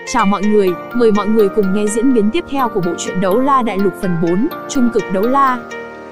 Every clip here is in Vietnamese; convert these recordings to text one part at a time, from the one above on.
Chào mọi người, mời mọi người cùng nghe diễn biến tiếp theo của bộ truyện Đấu La Đại Lục phần 4, Trung cực đấu la.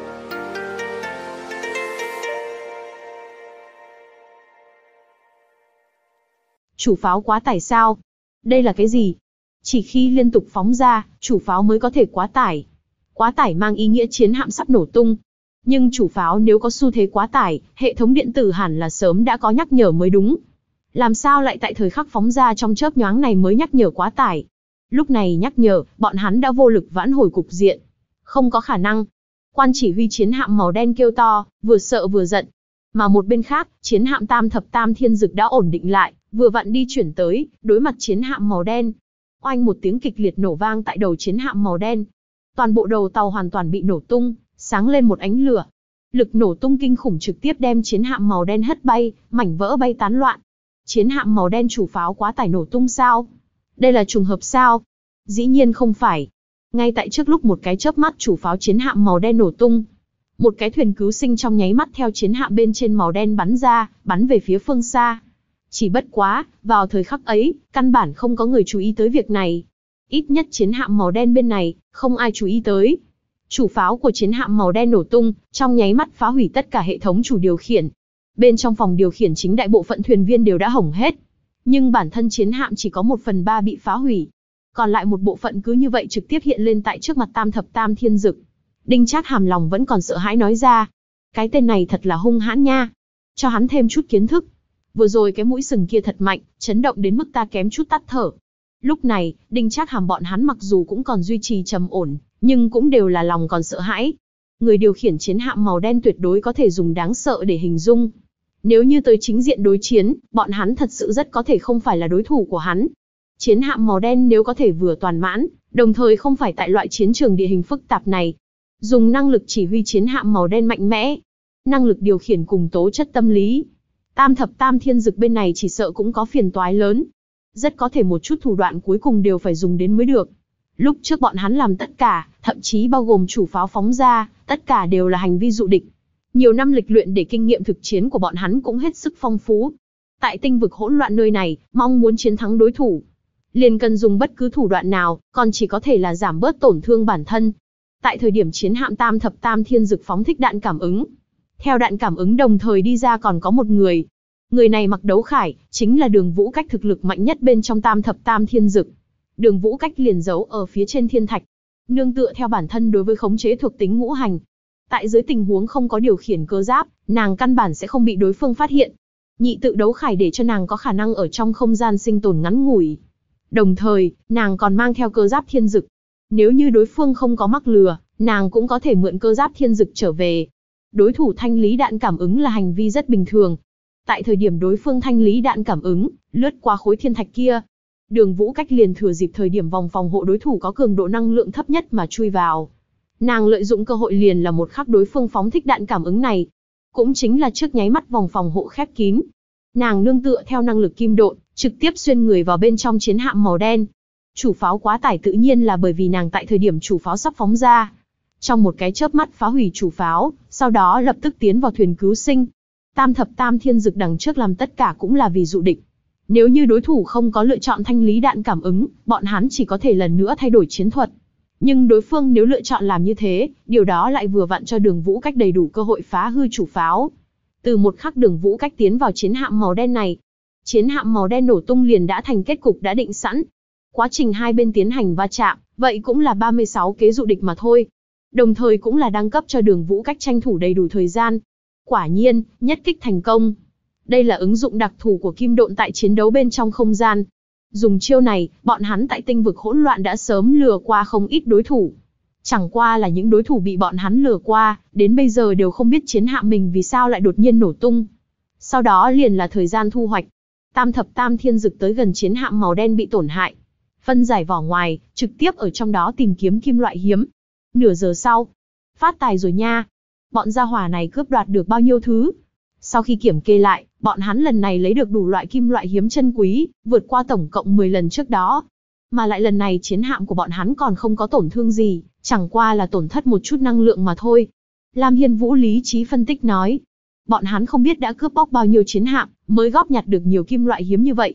Chủ pháo quá tải sao? Đây là cái gì? Chỉ khi liên tục phóng ra, chủ pháo mới có thể quá tải. Quá tải mang ý nghĩa chiến hạm sắp nổ tung. Nhưng chủ pháo nếu có xu thế quá tải, hệ thống điện tử hẳn là sớm đã có nhắc nhở mới đúng. Làm sao lại tại thời khắc phóng ra trong chớp nhoáng này mới nhắc nhở quá tải? Lúc này nhắc nhở, bọn hắn đã vô lực vãn hồi cục diện. Không có khả năng. Quan chỉ huy chiến hạm màu đen kêu to, vừa sợ vừa giận. Mà một bên khác, chiến hạm Tam Thập Tam Thiên Dực đã ổn định lại, vừa vặn đi chuyển tới, đối mặt chiến hạm màu đen. Oanh một tiếng kịch liệt nổ vang tại đầu chiến hạm màu đen. Toàn bộ đầu tàu hoàn toàn bị nổ tung, sáng lên một ánh lửa. Lực nổ tung kinh khủng trực tiếp đem chiến hạm màu đen hất bay, mảnh vỡ bay tán loạn. Chiến hạm màu đen chủ pháo quá tải nổ tung sao? Đây là trùng hợp sao? Dĩ nhiên không phải. Ngay tại trước lúc một cái chớp mắt chủ pháo chiến hạm màu đen nổ tung, một cái thuyền cứu sinh trong nháy mắt theo chiến hạm bên trên màu đen bắn ra, bắn về phía phương xa. Chỉ bất quá, vào thời khắc ấy, căn bản không có người chú ý tới việc này. Ít nhất chiến hạm màu đen bên này, không ai chú ý tới. Chủ pháo của chiến hạm màu đen nổ tung, trong nháy mắt phá hủy tất cả hệ thống chủ điều khiển. Bên trong phòng điều khiển chính đại bộ phận thuyền viên đều đã hỏng hết. Nhưng bản thân chiến hạm chỉ có 1/3 bị phá hủy. Còn lại một bộ phận cứ như vậy trực tiếp hiện lên tại trước mặt Tam Thập Tam Thiên Dực. Đinh Trác hàm lòng vẫn còn sợ hãi nói ra. Cái tên này thật là hung hãn nha. Cho hắn thêm chút kiến thức. Vừa rồi cái mũi sừng kia thật mạnh, chấn động đến mức ta kém chút tắt thở. Lúc này, Đinh Trác hàm bọn hắn mặc dù cũng còn duy trì trầm ổn, nhưng cũng đều là lòng còn sợ hãi. Người điều khiển chiến hạm màu đen tuyệt đối có thể dùng đáng sợ để hình dung. Nếu như tới chính diện đối chiến, bọn hắn thật sự rất có thể không phải là đối thủ của hắn. Chiến hạm màu đen nếu có thể vừa toàn mãn, đồng thời không phải tại loại chiến trường địa hình phức tạp này. Dùng năng lực chỉ huy chiến hạm màu đen mạnh mẽ, năng lực điều khiển cùng tố chất tâm lý. Tam Thập Tam Thiên Dực bên này chỉ sợ cũng có phiền toái lớn. Rất có thể một chút thủ đoạn cuối cùng đều phải dùng đến mới được. Lúc trước bọn hắn làm tất cả, thậm chí bao gồm chủ pháo phóng ra, tất cả đều là hành vi dụ địch. Nhiều năm lịch luyện để kinh nghiệm thực chiến của bọn hắn cũng hết sức phong phú. Tại tinh vực hỗn loạn nơi này, mong muốn chiến thắng đối thủ, liền cần dùng bất cứ thủ đoạn nào, còn chỉ có thể là giảm bớt tổn thương bản thân. Tại thời điểm chiến hạm Tam Thập Tam Thiên Dực phóng thích đạn cảm ứng, theo đạn cảm ứng đồng thời đi ra còn có một người. Người này mặc đấu khải, chính là Đường Vũ Cách, thực lực mạnh nhất bên trong Tam Thập Tam Thiên Dực. Đường Vũ Cách liền giấu ở phía trên thiên thạch, nương tựa theo bản thân đối với khống chế thuộc tính ngũ hành. Tại dưới tình huống không có điều khiển cơ giáp, nàng căn bản sẽ không bị đối phương phát hiện. Nhị tự đấu khải để cho nàng có khả năng ở trong không gian sinh tồn ngắn ngủi. Đồng thời, nàng còn mang theo cơ giáp thiên dực. Nếu như đối phương không có mắc lừa, nàng cũng có thể mượn cơ giáp thiên dực trở về. Đối thủ thanh lý đạn cảm ứng là hành vi rất bình thường. Tại thời điểm đối phương thanh lý đạn cảm ứng, lướt qua khối thiên thạch kia, Đường Vũ Cách liền thừa dịp thời điểm vòng phòng hộ đối thủ có cường độ năng lượng thấp nhất mà chui vào. Nàng lợi dụng cơ hội liền là một khắc đối phương phóng thích đạn cảm ứng này. Cũng chính là trước nháy mắt vòng phòng hộ khép kín. Nàng nương tựa theo năng lực kim độn, trực tiếp xuyên người vào bên trong chiến hạm màu đen. Chủ pháo quá tải tự nhiên là bởi vì nàng tại thời điểm chủ pháo sắp phóng ra, trong một cái chớp mắt phá hủy chủ pháo, sau đó lập tức tiến vào thuyền cứu sinh. Tam Thập Tam Thiên Dực đằng trước làm tất cả cũng là vì dụ địch. Nếu như đối thủ không có lựa chọn thanh lý đạn cảm ứng, bọn hắn chỉ có thể lần nữa thay đổi chiến thuật. Nhưng đối phương nếu lựa chọn làm như thế, điều đó lại vừa vặn cho Đường Vũ Cách đầy đủ cơ hội phá hư chủ pháo. Từ một khắc Đường Vũ Cách tiến vào chiến hạm màu đen này, chiến hạm màu đen nổ tung liền đã thành kết cục đã định sẵn. Quá trình hai bên tiến hành va chạm, vậy cũng là 36 kế dụ địch mà thôi. Đồng thời cũng là đang cấp cho Đường Vũ Cách tranh thủ đầy đủ thời gian. Quả nhiên, nhất kích thành công. Đây là ứng dụng đặc thù của kim độn tại chiến đấu bên trong không gian. Dùng chiêu này, bọn hắn tại tinh vực hỗn loạn đã sớm lừa qua không ít đối thủ. Chẳng qua là những đối thủ bị bọn hắn lừa qua, đến bây giờ đều không biết chiến hạm mình vì sao lại đột nhiên nổ tung. Sau đó liền là thời gian thu hoạch. Tam Thập Tam Thiên Dực tới gần chiến hạm màu đen bị tổn hại, phân giải vỏ ngoài, trực tiếp ở trong đó tìm kiếm kim loại hiếm. Nửa giờ sau, phát tài rồi nha. Bọn gia hỏa này cướp đoạt được bao nhiêu thứ? Sau khi kiểm kê lại, bọn hắn lần này lấy được đủ loại kim loại hiếm chân quý, vượt qua tổng cộng 10 lần trước đó. Mà lại lần này chiến hạm của bọn hắn còn không có tổn thương gì, chẳng qua là tổn thất một chút năng lượng mà thôi. Lam Hiên Vũ lý trí phân tích nói. Bọn hắn không biết đã cướp bóc bao nhiêu chiến hạm, mới góp nhặt được nhiều kim loại hiếm như vậy.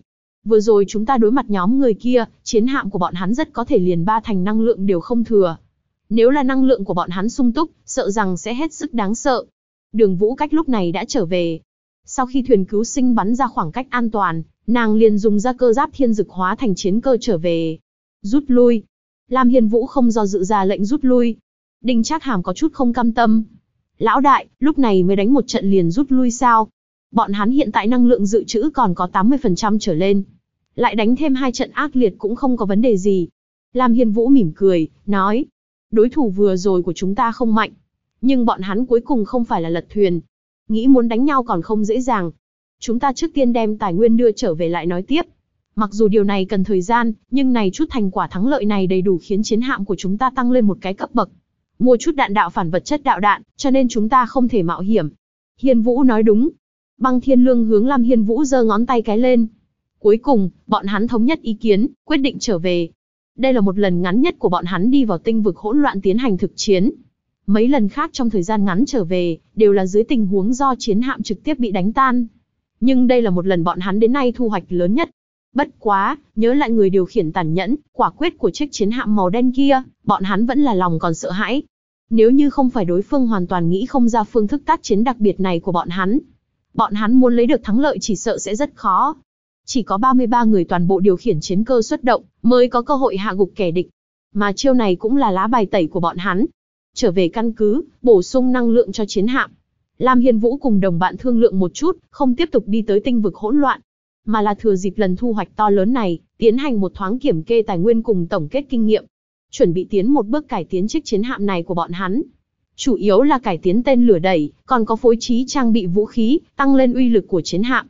Vừa rồi chúng ta đối mặt nhóm người kia, chiến hạm của bọn hắn rất có thể liền 3 thành năng lượng đều không thừa. Nếu là năng lượng của bọn hắn sung túc, sợ rằng sẽ hết sức đáng sợ. Đường Vũ Cách lúc này đã trở về. Sau khi thuyền cứu sinh bắn ra khoảng cách an toàn, nàng liền dùng ra cơ giáp thiên dực hóa thành chiến cơ trở về. Rút lui. Lam Hiên Vũ không do dự ra lệnh rút lui. Đinh Trác Hàm có chút không cam tâm. Lão đại, lúc này mới đánh một trận liền rút lui sao? Bọn hắn hiện tại năng lượng dự trữ còn có 80% trở lên. Lại đánh thêm 2 trận ác liệt cũng không có vấn đề gì. Lam Hiên Vũ mỉm cười, nói. Đối thủ vừa rồi của chúng ta không mạnh. Nhưng bọn hắn cuối cùng không phải là lật thuyền. Nghĩ muốn đánh nhau còn không dễ dàng. Chúng ta trước tiên đem tài nguyên đưa trở về lại nói tiếp. Mặc dù điều này cần thời gian, nhưng này chút thành quả thắng lợi này đầy đủ khiến chiến hạm của chúng ta tăng lên một cái cấp bậc. Mua chút đạn đạo phản vật chất đạo đạn, cho nên chúng ta không thể mạo hiểm. Hiên Vũ nói đúng. Băng Thiên Lương hướng Lam Hiên Vũ giơ ngón tay cái lên. Cuối cùng, bọn hắn thống nhất ý kiến, quyết định trở về. Đây là một lần ngắn nhất của bọn hắn đi vào tinh vực hỗn loạn tiến hành thực chiến. Mấy lần khác trong thời gian ngắn trở về, đều là dưới tình huống do chiến hạm trực tiếp bị đánh tan. Nhưng đây là một lần bọn hắn đến nay thu hoạch lớn nhất. Bất quá, nhớ lại người điều khiển tàn nhẫn, quả quyết của chiếc chiến hạm màu đen kia, bọn hắn vẫn là lòng còn sợ hãi. Nếu như không phải đối phương hoàn toàn nghĩ không ra phương thức tác chiến đặc biệt này của bọn hắn muốn lấy được thắng lợi chỉ sợ sẽ rất khó. Chỉ có 33 người toàn bộ điều khiển chiến cơ xuất động, mới có cơ hội hạ gục kẻ địch. Mà chiêu này cũng là lá bài tẩy của bọn hắn. Trở về căn cứ, bổ sung năng lượng cho chiến hạm. Lam Hiên Vũ cùng đồng bạn thương lượng một chút, không tiếp tục đi tới tinh vực hỗn loạn, mà là thừa dịp lần thu hoạch to lớn này, tiến hành một thoáng kiểm kê tài nguyên cùng tổng kết kinh nghiệm. Chuẩn bị tiến một bước cải tiến chiếc chiến hạm này của bọn hắn. Chủ yếu là cải tiến tên lửa đẩy, còn có phối trí trang bị vũ khí, tăng lên uy lực của chiến hạm.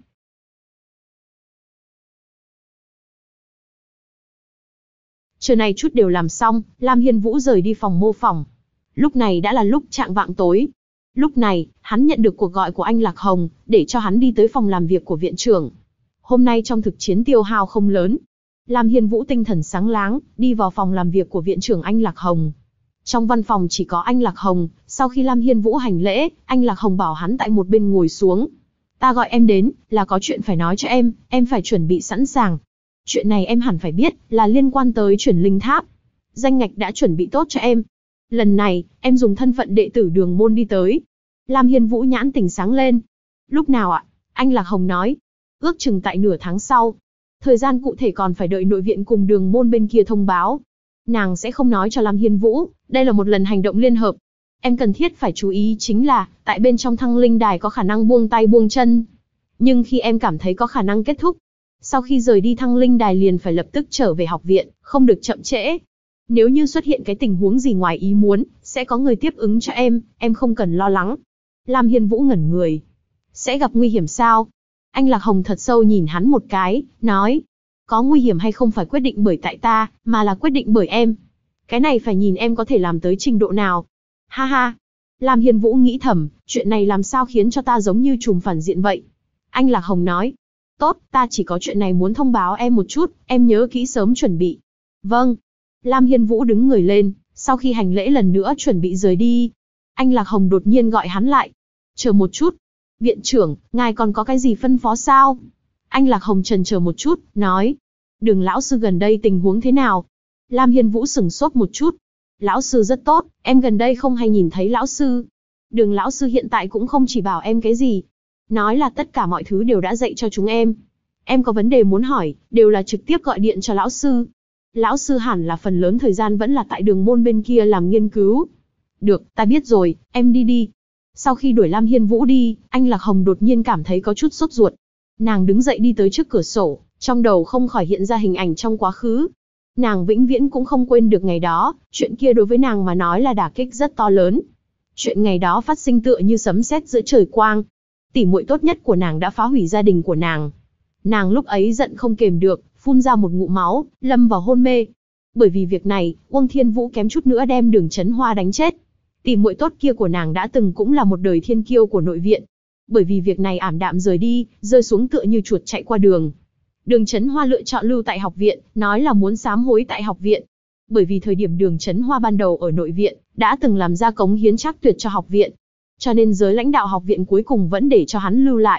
Trưa nay chút đều làm xong, Lam Hiên Vũ rời đi phòng mô phỏng. Lúc này đã là lúc chạng vạng tối. Lúc này, hắn nhận được cuộc gọi của anh Lạc Hồng, để cho hắn đi tới phòng làm việc của viện trưởng. Hôm nay trong thực chiến tiêu hao không lớn. Lam Hiên Vũ tinh thần sáng láng, đi vào phòng làm việc của viện trưởng anh Lạc Hồng. Trong văn phòng chỉ có anh Lạc Hồng, sau khi Lam Hiên Vũ hành lễ, anh Lạc Hồng bảo hắn tại một bên ngồi xuống. Ta gọi em đến, là có chuyện phải nói cho em phải chuẩn bị sẵn sàng. Chuyện này em hẳn phải biết, là liên quan tới chuyển linh tháp. Danh ngạch đã chuẩn bị tốt cho em. Lần này, em dùng thân phận đệ tử Đường Môn đi tới. Lam Hiên Vũ nhãn tỉnh sáng lên. Lúc nào ạ? Anh Lạc Hồng nói. Ước chừng tại nửa tháng sau. Thời gian cụ thể còn phải đợi nội viện cùng Đường Môn bên kia thông báo. Nàng sẽ không nói cho Lam Hiên Vũ, đây là một lần hành động liên hợp. Em cần thiết phải chú ý chính là, tại bên trong Thăng Linh Đài có khả năng buông tay buông chân. Nhưng khi em cảm thấy có khả năng kết thúc, sau khi rời đi Thăng Linh Đài liền phải lập tức trở về học viện, không được chậm trễ. Nếu như xuất hiện cái tình huống gì ngoài ý muốn, sẽ có người tiếp ứng cho em không cần lo lắng. Lam Hiên Vũ ngẩn người. Sẽ gặp nguy hiểm sao? Anh Lạc Hồng thật sâu nhìn hắn một cái, nói. Có nguy hiểm hay không phải quyết định bởi tại ta, mà là quyết định bởi em. Cái này phải nhìn em có thể làm tới trình độ nào. Ha ha. Lam Hiên Vũ nghĩ thầm, chuyện này làm sao khiến cho ta giống như trùm phản diện vậy. Anh Lạc Hồng nói. Tốt, ta chỉ có chuyện này muốn thông báo em một chút, em nhớ kỹ sớm chuẩn bị. Vâng. Lam Hiên Vũ đứng người lên, sau khi hành lễ lần nữa chuẩn bị rời đi. Anh Lạc Hồng đột nhiên gọi hắn lại. Chờ một chút. Viện trưởng, ngài còn có cái gì phân phó sao? Anh Lạc Hồng chần chờ một chút, nói. Đường lão sư gần đây tình huống thế nào? Lam Hiên Vũ sửng sốt một chút. Lão sư rất tốt, em gần đây không hay nhìn thấy lão sư. Đường lão sư hiện tại cũng không chỉ bảo em cái gì. Nói là tất cả mọi thứ đều đã dạy cho chúng em. Em có vấn đề muốn hỏi, đều là trực tiếp gọi điện cho lão sư. Lão sư hẳn là phần lớn thời gian vẫn là tại Đường Môn bên kia làm nghiên cứu. Được, ta biết rồi, em đi đi. Sau khi đuổi Lam Hiên Vũ đi, anh Lạc Hồng đột nhiên cảm thấy có chút sốt ruột. Nàng đứng dậy đi tới trước cửa sổ, trong đầu không khỏi hiện ra hình ảnh trong quá khứ. Nàng vĩnh viễn cũng không quên được ngày đó, chuyện kia đối với nàng mà nói là đả kích rất to lớn. Chuyện ngày đó phát sinh tựa như sấm sét giữa trời quang. Tỉ muội tốt nhất của nàng đã phá hủy gia đình của nàng. Nàng lúc ấy giận không kềm được, phun ra một ngụm máu, lâm vào hôn mê. Bởi vì việc này, Uông Thiên Vũ kém chút nữa đem Đường Chấn Hoa đánh chết. Tỉ muội tốt kia của nàng đã từng cũng là một đời thiên kiêu của nội viện. Bởi vì việc này ảm đạm rời đi, rơi xuống tựa như chuột chạy qua đường. Đường Chấn Hoa lựa chọn lưu tại học viện, nói là muốn sám hối tại học viện. Bởi vì thời điểm Đường Chấn Hoa ban đầu ở nội viện, đã từng làm ra cống hiến trác tuyệt cho học viện. Cho nên giới lãnh đạo học viện cuối cùng vẫn để cho hắn lưu lại.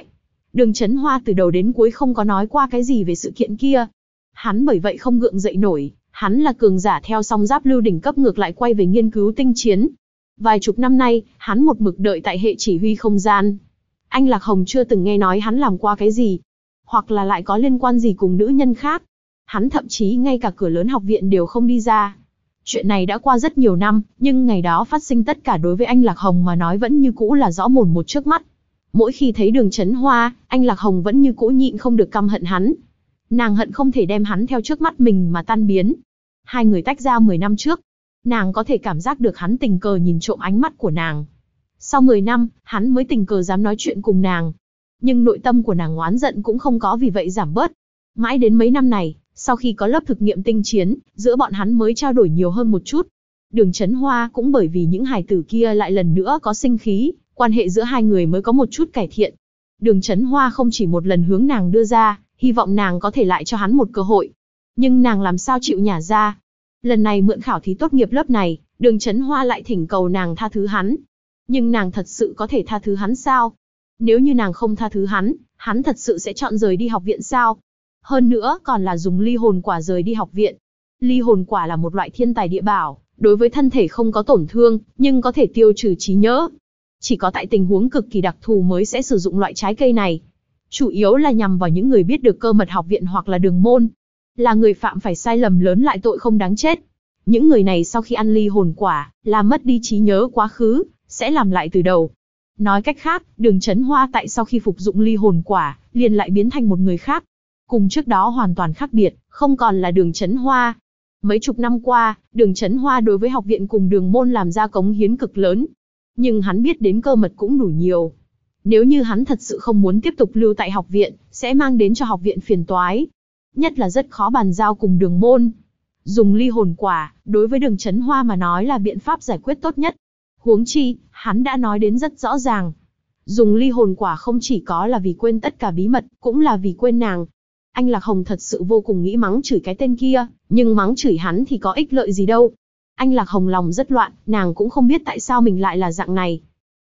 Đường Chấn Hoa từ đầu đến cuối không có nói qua cái gì về sự kiện kia. Hắn bởi vậy không gượng dậy nổi, hắn là cường giả theo song giáp lưu đỉnh cấp ngược lại quay về nghiên cứu tinh chiến. Vài chục năm nay, hắn một mực đợi tại hệ chỉ huy không gian. Anh Lạc Hồng chưa từng nghe nói hắn làm qua cái gì, hoặc là lại có liên quan gì cùng nữ nhân khác. Hắn thậm chí ngay cả cửa lớn học viện đều không đi ra. Chuyện này đã qua rất nhiều năm, nhưng ngày đó phát sinh tất cả đối với anh Lạc Hồng mà nói vẫn như cũ là rõ mồn một trước mắt. Mỗi khi thấy Đường Chấn Hoa, anh Lạc Hồng vẫn như cũ nhịn không được căm hận hắn. Nàng hận không thể đem hắn theo trước mắt mình mà tan biến. Hai người tách ra 10 năm trước. Nàng có thể cảm giác được hắn tình cờ nhìn trộm ánh mắt của nàng. Sau 10 năm, hắn mới tình cờ dám nói chuyện cùng nàng. Nhưng nội tâm của nàng oán giận cũng không có vì vậy giảm bớt. Mãi đến mấy năm này, sau khi có lớp thực nghiệm tinh chiến, giữa bọn hắn mới trao đổi nhiều hơn một chút. Đường Chấn Hoa cũng bởi vì những hài tử kia lại lần nữa có sinh khí, quan hệ giữa hai người mới có một chút cải thiện. Đường Chấn Hoa không chỉ một lần hướng nàng đưa ra, hy vọng nàng có thể lại cho hắn một cơ hội. Nhưng nàng làm sao chịu nhả ra. Lần này mượn khảo thí tốt nghiệp lớp này, Đường Chấn Hoa lại thỉnh cầu nàng tha thứ hắn. Nhưng nàng thật sự có thể tha thứ hắn sao? Nếu như nàng không tha thứ hắn thật sự sẽ chọn rời đi học viện sao? Hơn nữa còn là dùng ly hồn quả rời đi học viện. Ly hồn quả là một loại thiên tài địa bảo, đối với thân thể không có tổn thương, nhưng có thể tiêu trừ trí nhớ. Chỉ có tại tình huống cực kỳ đặc thù mới sẽ sử dụng loại trái cây này. Chủ yếu là nhằm vào những người biết được cơ mật học viện hoặc là đường môn. Là người phạm phải sai lầm lớn lại tội không đáng chết. Những người này sau khi ăn ly hồn quả, làm mất đi trí nhớ quá khứ, sẽ làm lại từ đầu. Nói cách khác, Đường Chấn Hoa tại sau khi phục dụng ly hồn quả, liền lại biến thành một người khác. Cùng trước đó hoàn toàn khác biệt, không còn là Đường Chấn Hoa. Mấy chục năm qua, Đường Chấn Hoa đối với học viện cùng đường môn làm ra cống hiến cực lớn. Nhưng hắn biết đến cơ mật cũng đủ nhiều. Nếu như hắn thật sự không muốn tiếp tục lưu tại học viện, sẽ mang đến cho học viện phiền toái. Nhất là rất khó bàn giao cùng đường môn. Dùng ly hồn quả, đối với Đường Chấn Hoa mà nói là biện pháp giải quyết tốt nhất. Huống chi, hắn đã nói đến rất rõ ràng. Dùng ly hồn quả không chỉ có là vì quên tất cả bí mật, cũng là vì quên nàng. Anh Lạc Hồng thật sự vô cùng nghĩ mắng chửi cái tên kia, nhưng mắng chửi hắn thì có ích lợi gì đâu. Anh Lạc Hồng lòng rất loạn, nàng cũng không biết tại sao mình lại là dạng này.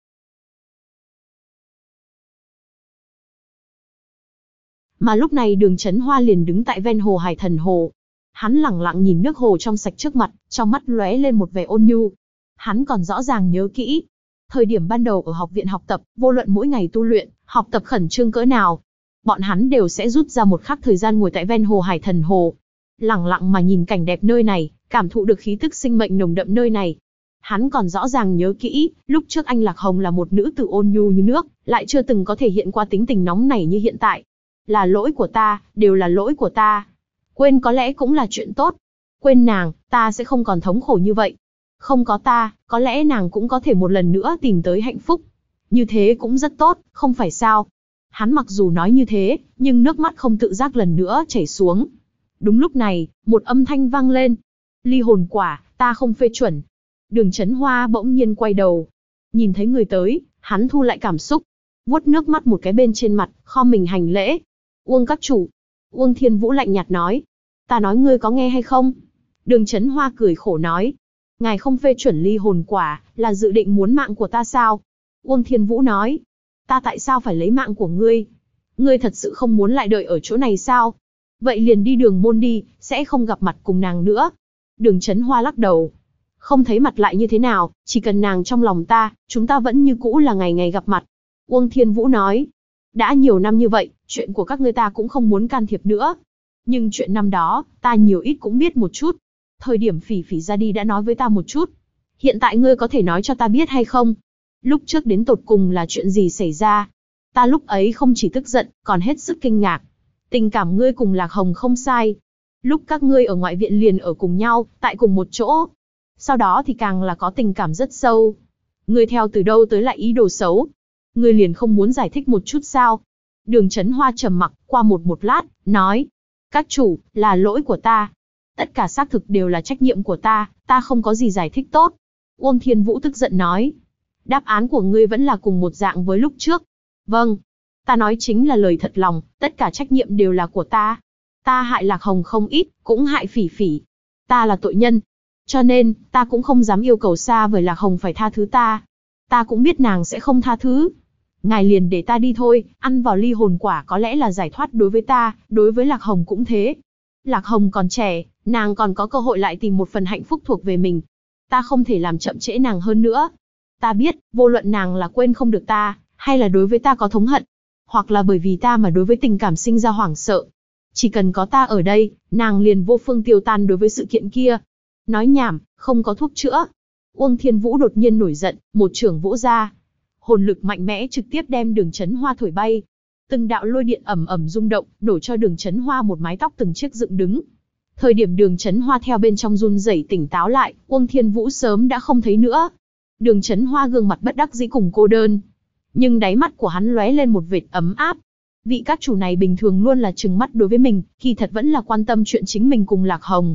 Mà lúc này Đường Chấn Hoa liền đứng tại ven hồ Hải Thần Hồ. Hắn lẳng lặng nhìn nước hồ trong sạch trước mặt, trong mắt lóe lên một vẻ ôn nhu. Hắn còn rõ ràng nhớ kỹ. Thời điểm ban đầu ở học viện học tập, vô luận mỗi ngày tu luyện, học tập khẩn trương cỡ nào, bọn hắn đều sẽ rút ra một khắc thời gian ngồi tại ven hồ Hải Thần Hồ. Lẳng lặng mà nhìn cảnh đẹp nơi này, cảm thụ được khí tức sinh mệnh nồng đậm nơi này. Hắn còn rõ ràng nhớ kỹ, lúc trước anh Lạc Hồng là một nữ tử ôn nhu như nước, lại chưa từng có thể hiện qua tính tình nóng nảy như hiện tại. Là lỗi của ta, đều là lỗi của ta. Quên có lẽ cũng là chuyện tốt. Quên nàng, ta sẽ không còn thống khổ như vậy. Không có ta, có lẽ nàng cũng có thể một lần nữa tìm tới hạnh phúc. Như thế cũng rất tốt, không phải sao? Hắn mặc dù nói như thế, nhưng nước mắt không tự giác lần nữa chảy xuống. Đúng lúc này, một âm thanh vang lên. Ly hồn quả, ta không phê chuẩn. Đường Chấn Hoa bỗng nhiên quay đầu. Nhìn thấy người tới, hắn thu lại cảm xúc. Vuốt nước mắt một cái bên trên mặt, khom mình hành lễ. Uông các chủ. Uông Thiên Vũ lạnh nhạt nói. Ta nói ngươi có nghe hay không? Đường Chấn Hoa cười khổ nói. Ngài không phê chuẩn ly hồn quả, là dự định muốn mạng của ta sao? Uông Thiên Vũ nói. Ta tại sao phải lấy mạng của ngươi? Ngươi thật sự không muốn lại đợi ở chỗ này sao? Vậy liền đi đường môn đi, sẽ không gặp mặt cùng nàng nữa. Đường Chấn Hoa lắc đầu. Không thấy mặt lại như thế nào, chỉ cần nàng trong lòng ta, chúng ta vẫn như cũ là ngày ngày gặp mặt. Uông Thiên Vũ nói. Đã nhiều năm như vậy, chuyện của các ngươi ta cũng không muốn can thiệp nữa. Nhưng chuyện năm đó, ta nhiều ít cũng biết một chút. Thời điểm Phỉ Phỉ ra đi đã nói với ta một chút. Hiện tại ngươi có thể nói cho ta biết hay không? Lúc trước đến tột cùng là chuyện gì xảy ra? Ta lúc ấy không chỉ tức giận, còn hết sức kinh ngạc. Tình cảm ngươi cùng Lạc Hồng không sai. Lúc các ngươi ở ngoại viện liền ở cùng nhau, tại cùng một chỗ. Sau đó thì càng là có tình cảm rất sâu. Ngươi theo từ đâu tới lại ý đồ xấu? Ngươi liền không muốn giải thích một chút sao? Đường Chấn Hoa trầm mặc, qua một lát, nói. Các chủ, là lỗi của ta. Tất cả xác thực đều là trách nhiệm của ta không có gì giải thích tốt. Uông Thiên Vũ tức giận nói. Đáp án của ngươi vẫn là cùng một dạng với lúc trước. Vâng. Ta nói chính là lời thật lòng, tất cả trách nhiệm đều là của ta. Ta hại Lạc Hồng không ít, cũng hại Phỉ Phỉ. Ta là tội nhân. Cho nên, ta cũng không dám yêu cầu xa vời Lạc Hồng phải tha thứ ta. Ta cũng biết nàng sẽ không tha thứ. Ngài liền để ta đi thôi, ăn vào ly hồn quả có lẽ là giải thoát đối với ta, đối với Lạc Hồng cũng thế. Lạc Hồng còn trẻ, nàng còn có cơ hội lại tìm một phần hạnh phúc thuộc về mình. Ta không thể làm chậm trễ nàng hơn nữa. Ta biết, vô luận nàng là quên không được ta, hay là đối với ta có thống hận, hoặc là bởi vì ta mà đối với tình cảm sinh ra hoảng sợ. Chỉ cần có ta ở đây, nàng liền vô phương tiêu tan đối với sự kiện kia. Nói nhảm, không có thuốc chữa. Uông Thiên Vũ đột nhiên nổi giận, một chưởng vỗ ra. Hồn lực mạnh mẽ trực tiếp đem Đường Chấn Hoa thổi bay. Từng đạo lôi điện ầm ầm rung động, nổ cho Đường Chấn Hoa một mái tóc từng chiếc dựng đứng. Thời điểm Đường Chấn Hoa theo bên trong run rẩy tỉnh táo lại, Uông Thiên Vũ sớm đã không thấy nữa. Đường Chấn Hoa gương mặt bất đắc dĩ cùng cô đơn, nhưng đáy mắt của hắn lóe lên một vệt ấm áp. Vị các chủ này bình thường luôn là trừng mắt đối với mình, kỳ thật vẫn là quan tâm chuyện chính mình cùng Lạc Hồng.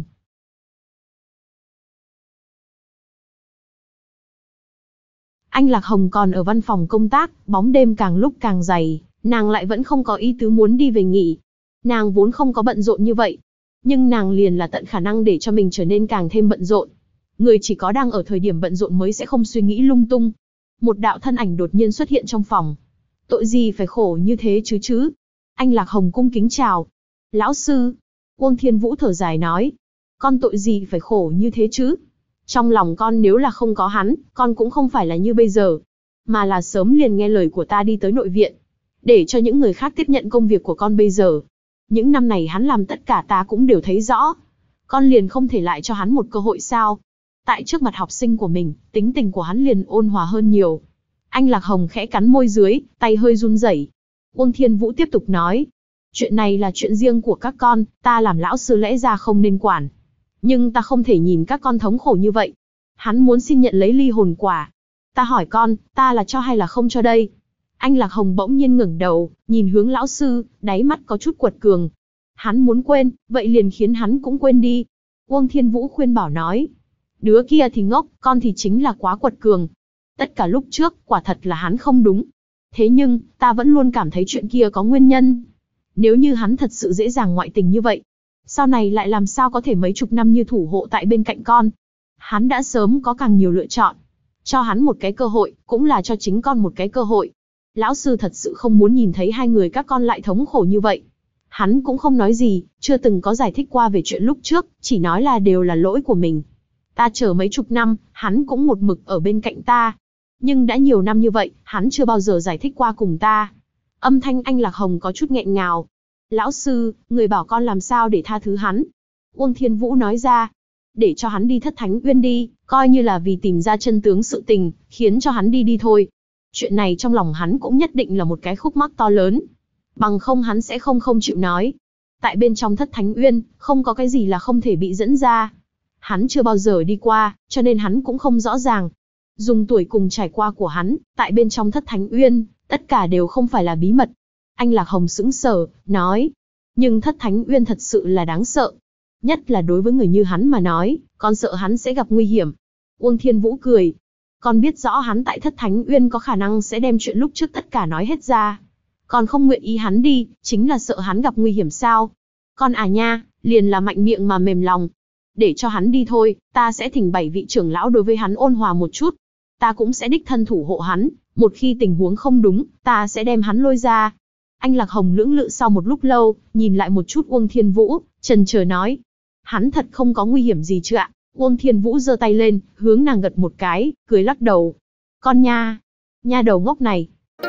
Anh Lạc Hồng còn ở văn phòng công tác, bóng đêm càng lúc càng dày, nàng lại vẫn không có ý tứ muốn đi về nghỉ. Nàng vốn không có bận rộn như vậy, nhưng nàng liền là tận khả năng để cho mình trở nên càng thêm bận rộn. Người chỉ có đang ở thời điểm bận rộn mới sẽ không suy nghĩ lung tung. Một đạo thân ảnh đột nhiên xuất hiện trong phòng. Tội gì phải khổ như thế chứ? Anh Lạc Hồng cung kính chào. Lão sư. Uông Thiên Vũ thở dài nói. Con tội gì phải khổ như thế chứ? Trong lòng con nếu là không có hắn, con cũng không phải là như bây giờ. Mà là sớm liền nghe lời của ta đi tới nội viện. Để cho những người khác tiếp nhận công việc của con bây giờ. Những năm này hắn làm tất cả ta cũng đều thấy rõ. Con liền không thể lại cho hắn một cơ hội sao? Tại trước mặt học sinh của mình, tính tình của hắn liền ôn hòa hơn nhiều. Anh Lạc Hồng khẽ cắn môi dưới, tay hơi run rẩy. Uông Thiên Vũ tiếp tục nói. Chuyện này là chuyện riêng của các con, ta làm lão sư lẽ ra không nên quản. Nhưng ta không thể nhìn các con thống khổ như vậy. Hắn muốn xin nhận lấy ly hồn quả. Ta hỏi con, ta là cho hay là không cho đây? Anh Lạc Hồng bỗng nhiên ngẩng đầu, nhìn hướng lão sư, đáy mắt có chút quật cường. Hắn muốn quên, vậy liền khiến hắn cũng quên đi. Uông Thiên Vũ khuyên bảo nói. Đứa kia thì ngốc, con thì chính là quá quật cường. Tất cả lúc trước, quả thật là hắn không đúng. Thế nhưng, ta vẫn luôn cảm thấy chuyện kia có nguyên nhân. Nếu như hắn thật sự dễ dàng ngoại tình như vậy, sau này lại làm sao có thể mấy chục năm như thủ hộ tại bên cạnh con. Hắn đã sớm có càng nhiều lựa chọn. Cho hắn một cái cơ hội, cũng là cho chính con một cái cơ hội. Lão sư thật sự không muốn nhìn thấy hai người các con lại thống khổ như vậy. Hắn cũng không nói gì, chưa từng có giải thích qua về chuyện lúc trước, chỉ nói là đều là lỗi của mình. Ta chờ mấy chục năm, hắn cũng một mực ở bên cạnh ta. Nhưng đã nhiều năm như vậy, hắn chưa bao giờ giải thích qua cùng ta. Âm thanh anh Lạc Hồng có chút nghẹn ngào. Lão sư, người bảo con làm sao để tha thứ hắn? Uông Thiên Vũ nói ra. Để cho hắn đi Thất Thánh Uyên đi, coi như là vì tìm ra chân tướng sự tình, khiến cho hắn đi đi thôi. Chuyện này trong lòng hắn cũng nhất định là một cái khúc mắc to lớn. Bằng không hắn sẽ không chịu nói. Tại bên trong Thất Thánh Uyên, không có cái gì là không thể bị dẫn ra. Hắn chưa bao giờ đi qua, cho nên hắn cũng không rõ ràng. Dùng tuổi cùng trải qua của hắn, tại bên trong Thất Thánh Uyên, tất cả đều không phải là bí mật. Anh Lạc Hồng sững sờ, nói. Nhưng Thất Thánh Uyên thật sự là đáng sợ. Nhất là đối với người như hắn mà nói, con sợ hắn sẽ gặp nguy hiểm. Uông Thiên Vũ cười. Con biết rõ hắn tại Thất Thánh Uyên có khả năng sẽ đem chuyện lúc trước tất cả nói hết ra. Con không nguyện ý hắn đi, chính là sợ hắn gặp nguy hiểm sao? Con à nha, liền là mạnh miệng mà mềm lòng. Để cho hắn đi thôi, ta sẽ thỉnh 7 vị trưởng lão đối với hắn ôn hòa một chút. Ta cũng sẽ đích thân thủ hộ hắn, một khi tình huống không đúng, ta sẽ đem hắn lôi ra. Anh Lạc Hồng lưỡng lự sau một lúc lâu, nhìn lại một chút Uông Thiên Vũ, chần chờ nói. Hắn thật không có nguy hiểm gì chứ ạ? Uông Thiên Vũ giơ tay lên, hướng nàng gật một cái, cười lắc đầu. Con nha, nha đầu ngốc này.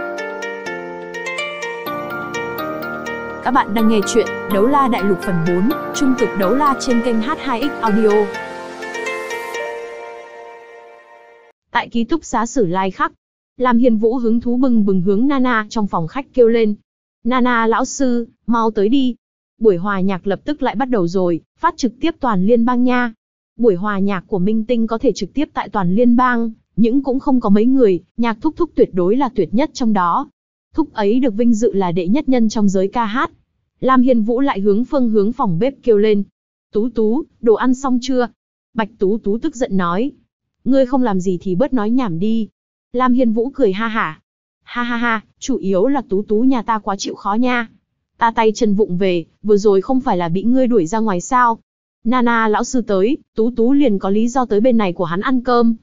Các bạn đang nghe chuyện Đấu La Đại Lục phần 4, trung cực đấu la trên kênh H2X Audio. Tại ký túc xá Sử Lai Khắc, Lam Hiên Vũ hứng thú bừng bừng hướng Nana trong phòng khách kêu lên. Nana lão sư, mau tới đi. Buổi hòa nhạc lập tức lại bắt đầu rồi, phát trực tiếp toàn liên bang nha. Buổi hòa nhạc của Minh Tinh có thể trực tiếp tại toàn liên bang, nhưng cũng không có mấy người, nhạc thúc thúc tuyệt đối là tuyệt nhất trong đó. Thúc ấy được vinh dự là đệ nhất nhân trong giới ca hát. Lam Hiên Vũ lại hướng phòng bếp kêu lên. Tú Tú, đồ ăn xong chưa? Bạch Tú Tú tức giận nói. Ngươi không làm gì thì bớt nói nhảm đi. Lam Hiên Vũ cười ha hả. Ha ha ha, chủ yếu là Tú Tú nhà ta quá chịu khó nha. Ta tay chân vụng về, vừa rồi không phải là bị ngươi đuổi ra ngoài sao? Nana lão sư tới, Tú Tú liền có lý do tới bên này của hắn ăn cơm.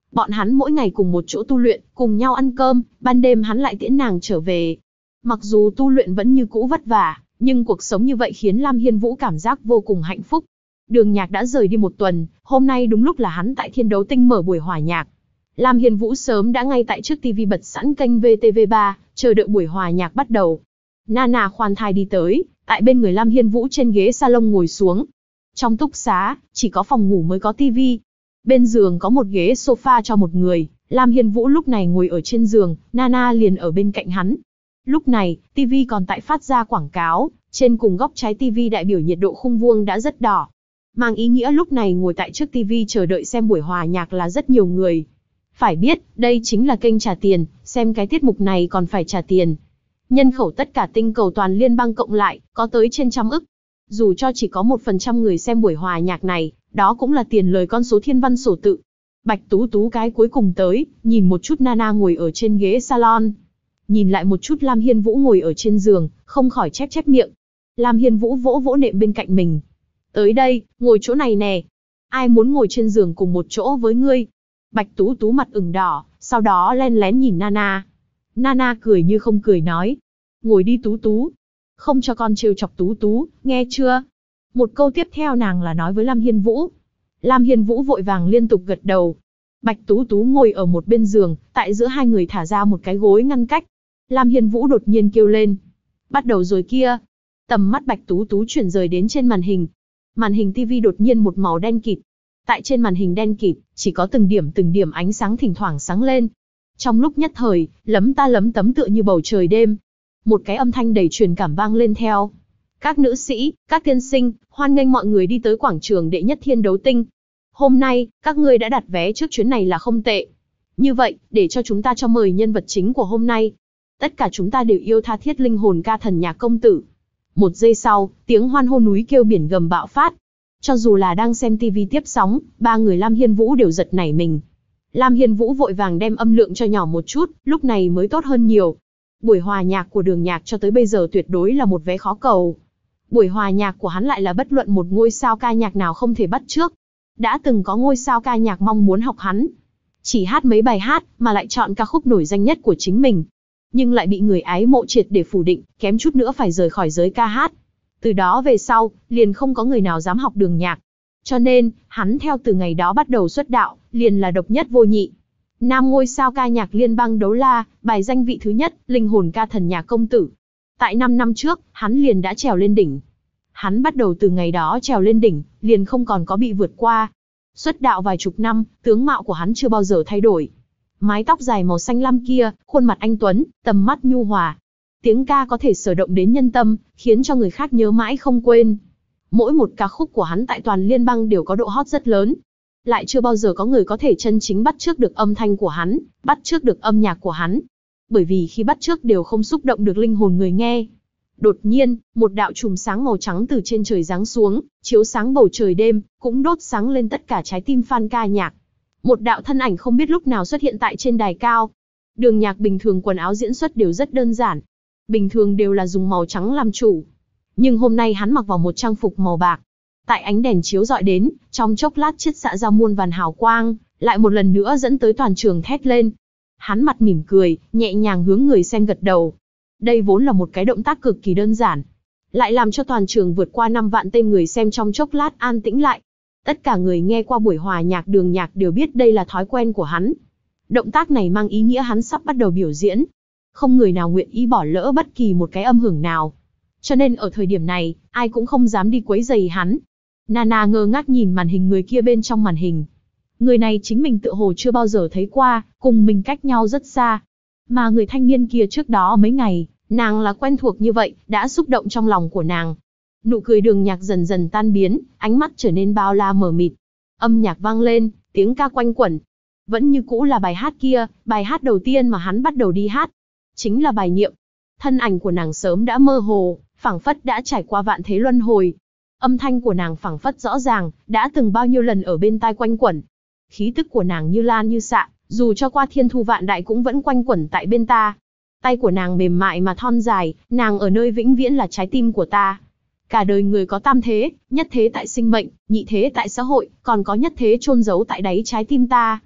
Bọn hắn mỗi ngày cùng một chỗ tu luyện, cùng nhau ăn cơm, ban đêm hắn lại tiễn nàng trở về. Mặc dù tu luyện vẫn như cũ vất vả, nhưng cuộc sống như vậy khiến Lam Hiên Vũ cảm giác vô cùng hạnh phúc. Đường Nhạc đã rời đi một tuần, hôm nay đúng lúc là hắn tại Thiên Đấu Tinh mở buổi hòa nhạc. Lam Hiên Vũ sớm đã ngay tại trước TV bật sẵn kênh VTV3, chờ đợi buổi hòa nhạc bắt đầu. Nana khoan thai đi tới, tại bên người Lam Hiên Vũ trên ghế salon ngồi xuống. Trong túc xá, chỉ có phòng ngủ mới có TV. Bên giường có một ghế sofa cho một người, Lam Hiên Vũ lúc này ngồi ở trên giường, Nana liền ở bên cạnh hắn. Lúc này, TV còn tại phát ra quảng cáo, trên cùng góc trái TV đại biểu nhiệt độ khung vuông đã rất đỏ. Mang ý nghĩa lúc này ngồi tại trước TV chờ đợi xem buổi hòa nhạc là rất nhiều người. Phải biết, đây chính là kênh trả tiền, xem cái tiết mục này còn phải trả tiền. Nhân khẩu tất cả tinh cầu toàn liên bang cộng lại, có tới trên 100 ức. Dù cho chỉ có 1% người xem buổi hòa nhạc này, đó cũng là tiền lời con số thiên văn sổ tự. Bạch Tú Tú cái cuối cùng tới, nhìn một chút Nana ngồi ở trên ghế salon. Nhìn lại một chút Lam Hiên Vũ ngồi ở trên giường, không khỏi chép chép miệng. Lam Hiên Vũ vỗ vỗ nệm bên cạnh mình. Tới đây, ngồi chỗ này nè. Ai muốn ngồi trên giường cùng một chỗ với ngươi? Bạch Tú Tú mặt ửng đỏ, sau đó len lén nhìn Nana. Nana cười như không cười nói. Ngồi đi Tú Tú. Không cho con trêu chọc Tú Tú, nghe chưa? Một câu tiếp theo nàng là nói với Lam Hiên Vũ. Lam Hiên Vũ vội vàng liên tục gật đầu. Bạch Tú Tú ngồi ở một bên giường, tại giữa hai người thả ra một cái gối ngăn cách. Lam Hiên Vũ đột nhiên kêu lên. Bắt đầu rồi kia. Tầm mắt Bạch Tú Tú chuyển rời đến trên màn hình. Màn hình TV đột nhiên một màu đen kịt. Tại trên màn hình đen kịt, chỉ có từng điểm ánh sáng thỉnh thoảng sáng lên. Trong lúc nhất thời, lấm ta lấm tấm tựa như bầu trời đêm. Một cái âm thanh đầy truyền cảm vang lên theo. Các nữ sĩ, các tiên sinh, hoan nghênh mọi người đi tới quảng trường đệ nhất Thiên Đấu Tinh. Hôm nay, các ngươi đã đặt vé trước chuyến này là không tệ. Như vậy, để cho chúng ta cho mời nhân vật chính của hôm nay. Tất cả chúng ta đều yêu tha thiết linh hồn ca thần Nhạc công tử. Một giây sau, tiếng hoan hô núi kêu biển gầm bạo phát. Cho dù là đang xem TV tiếp sóng, ba người Lam Hiên Vũ đều giật nảy mình. Lam Hiên Vũ vội vàng đem âm lượng cho nhỏ một chút, lúc này mới tốt hơn nhiều. Buổi hòa nhạc của Đường Nhạc cho tới bây giờ tuyệt đối là một vé khó cầu. Buổi hòa nhạc của hắn lại là bất luận một ngôi sao ca nhạc nào không thể bắt chước. Đã từng có ngôi sao ca nhạc mong muốn học hắn. Chỉ hát mấy bài hát mà lại chọn ca khúc nổi danh nhất của chính mình. Nhưng lại bị người ái mộ triệt để phủ định, kém chút nữa phải rời khỏi giới ca hát. Từ đó về sau, liền không có người nào dám học Đường Nhạc. Cho nên, hắn theo từ ngày đó bắt đầu xuất đạo, liền là độc nhất vô nhị. Nam ngôi sao ca nhạc liên bang đấu la, bài danh vị thứ nhất, linh hồn ca thần Nhạc công tử. Tại 5 năm trước, hắn liền đã trèo lên đỉnh. Hắn bắt đầu từ ngày đó trèo lên đỉnh, liền không còn có bị vượt qua. Xuất đạo vài chục năm, tướng mạo của hắn chưa bao giờ thay đổi. Mái tóc dài màu xanh lam kia, khuôn mặt anh tuấn, tầm mắt nhu hòa. Tiếng ca có thể sở động đến nhân tâm, khiến cho người khác nhớ mãi không quên. Mỗi một ca khúc của hắn tại toàn liên bang đều có độ hot rất lớn. Lại chưa bao giờ có người có thể chân chính bắt chước được âm thanh của hắn, bắt chước được âm nhạc của hắn. Bởi vì khi bắt chước đều không xúc động được linh hồn người nghe. Đột nhiên, một đạo chùm sáng màu trắng từ trên trời giáng xuống, chiếu sáng bầu trời đêm, cũng đốt sáng lên tất cả trái tim fan ca nhạc. Một đạo thân ảnh không biết lúc nào xuất hiện tại trên đài cao. Đường Nhạc bình thường quần áo diễn xuất đều rất đơn giản. Bình thường đều là dùng màu trắng làm chủ. Nhưng hôm nay hắn mặc vào một trang phục màu bạc. Tại ánh đèn chiếu rọi đến, trong chốc lát chiết xạ ra muôn vàn hào quang, lại một lần nữa dẫn tới toàn trường thét lên. Hắn mặt mỉm cười, nhẹ nhàng hướng người xem gật đầu. Đây vốn là một cái động tác cực kỳ đơn giản, lại làm cho toàn trường vượt qua 5 vạn tên người xem trong chốc lát an tĩnh lại. Tất cả người nghe qua buổi hòa nhạc Đường Nhạc đều biết đây là thói quen của hắn. Động tác này mang ý nghĩa hắn sắp bắt đầu biểu diễn. Không người nào nguyện ý bỏ lỡ bất kỳ một cái âm hưởng nào. Cho nên ở thời điểm này, ai cũng không dám đi quấy rầy hắn. Nana ngơ ngác nhìn màn hình người kia bên trong màn hình. Người này chính mình tựa hồ chưa bao giờ thấy qua, cùng mình cách nhau rất xa. Mà người thanh niên kia trước đó mấy ngày, nàng là quen thuộc như vậy, đã xúc động trong lòng của nàng. Nụ cười Đường Nhạc dần dần tan biến, ánh mắt trở nên bao la mờ mịt. Âm nhạc vang lên, tiếng ca quanh quẩn. Vẫn như cũ là bài hát kia, bài hát đầu tiên mà hắn bắt đầu đi hát. Chính là bài Niệm. Thân ảnh của nàng sớm đã mơ hồ, phảng phất đã trải qua vạn thế luân hồi. Âm thanh của nàng phảng phất rõ ràng, đã từng bao nhiêu lần ở bên tai quanh quẩn. Khí tức của nàng như lan như xạ, dù cho qua thiên thu vạn đại cũng vẫn quanh quẩn tại bên ta. Tay của nàng mềm mại mà thon dài, nàng ở nơi vĩnh viễn là trái tim của ta. Cả đời người có tam thế, nhất thế tại sinh mệnh, nhị thế tại xã hội, còn có nhất thế chôn giấu tại đáy trái tim ta.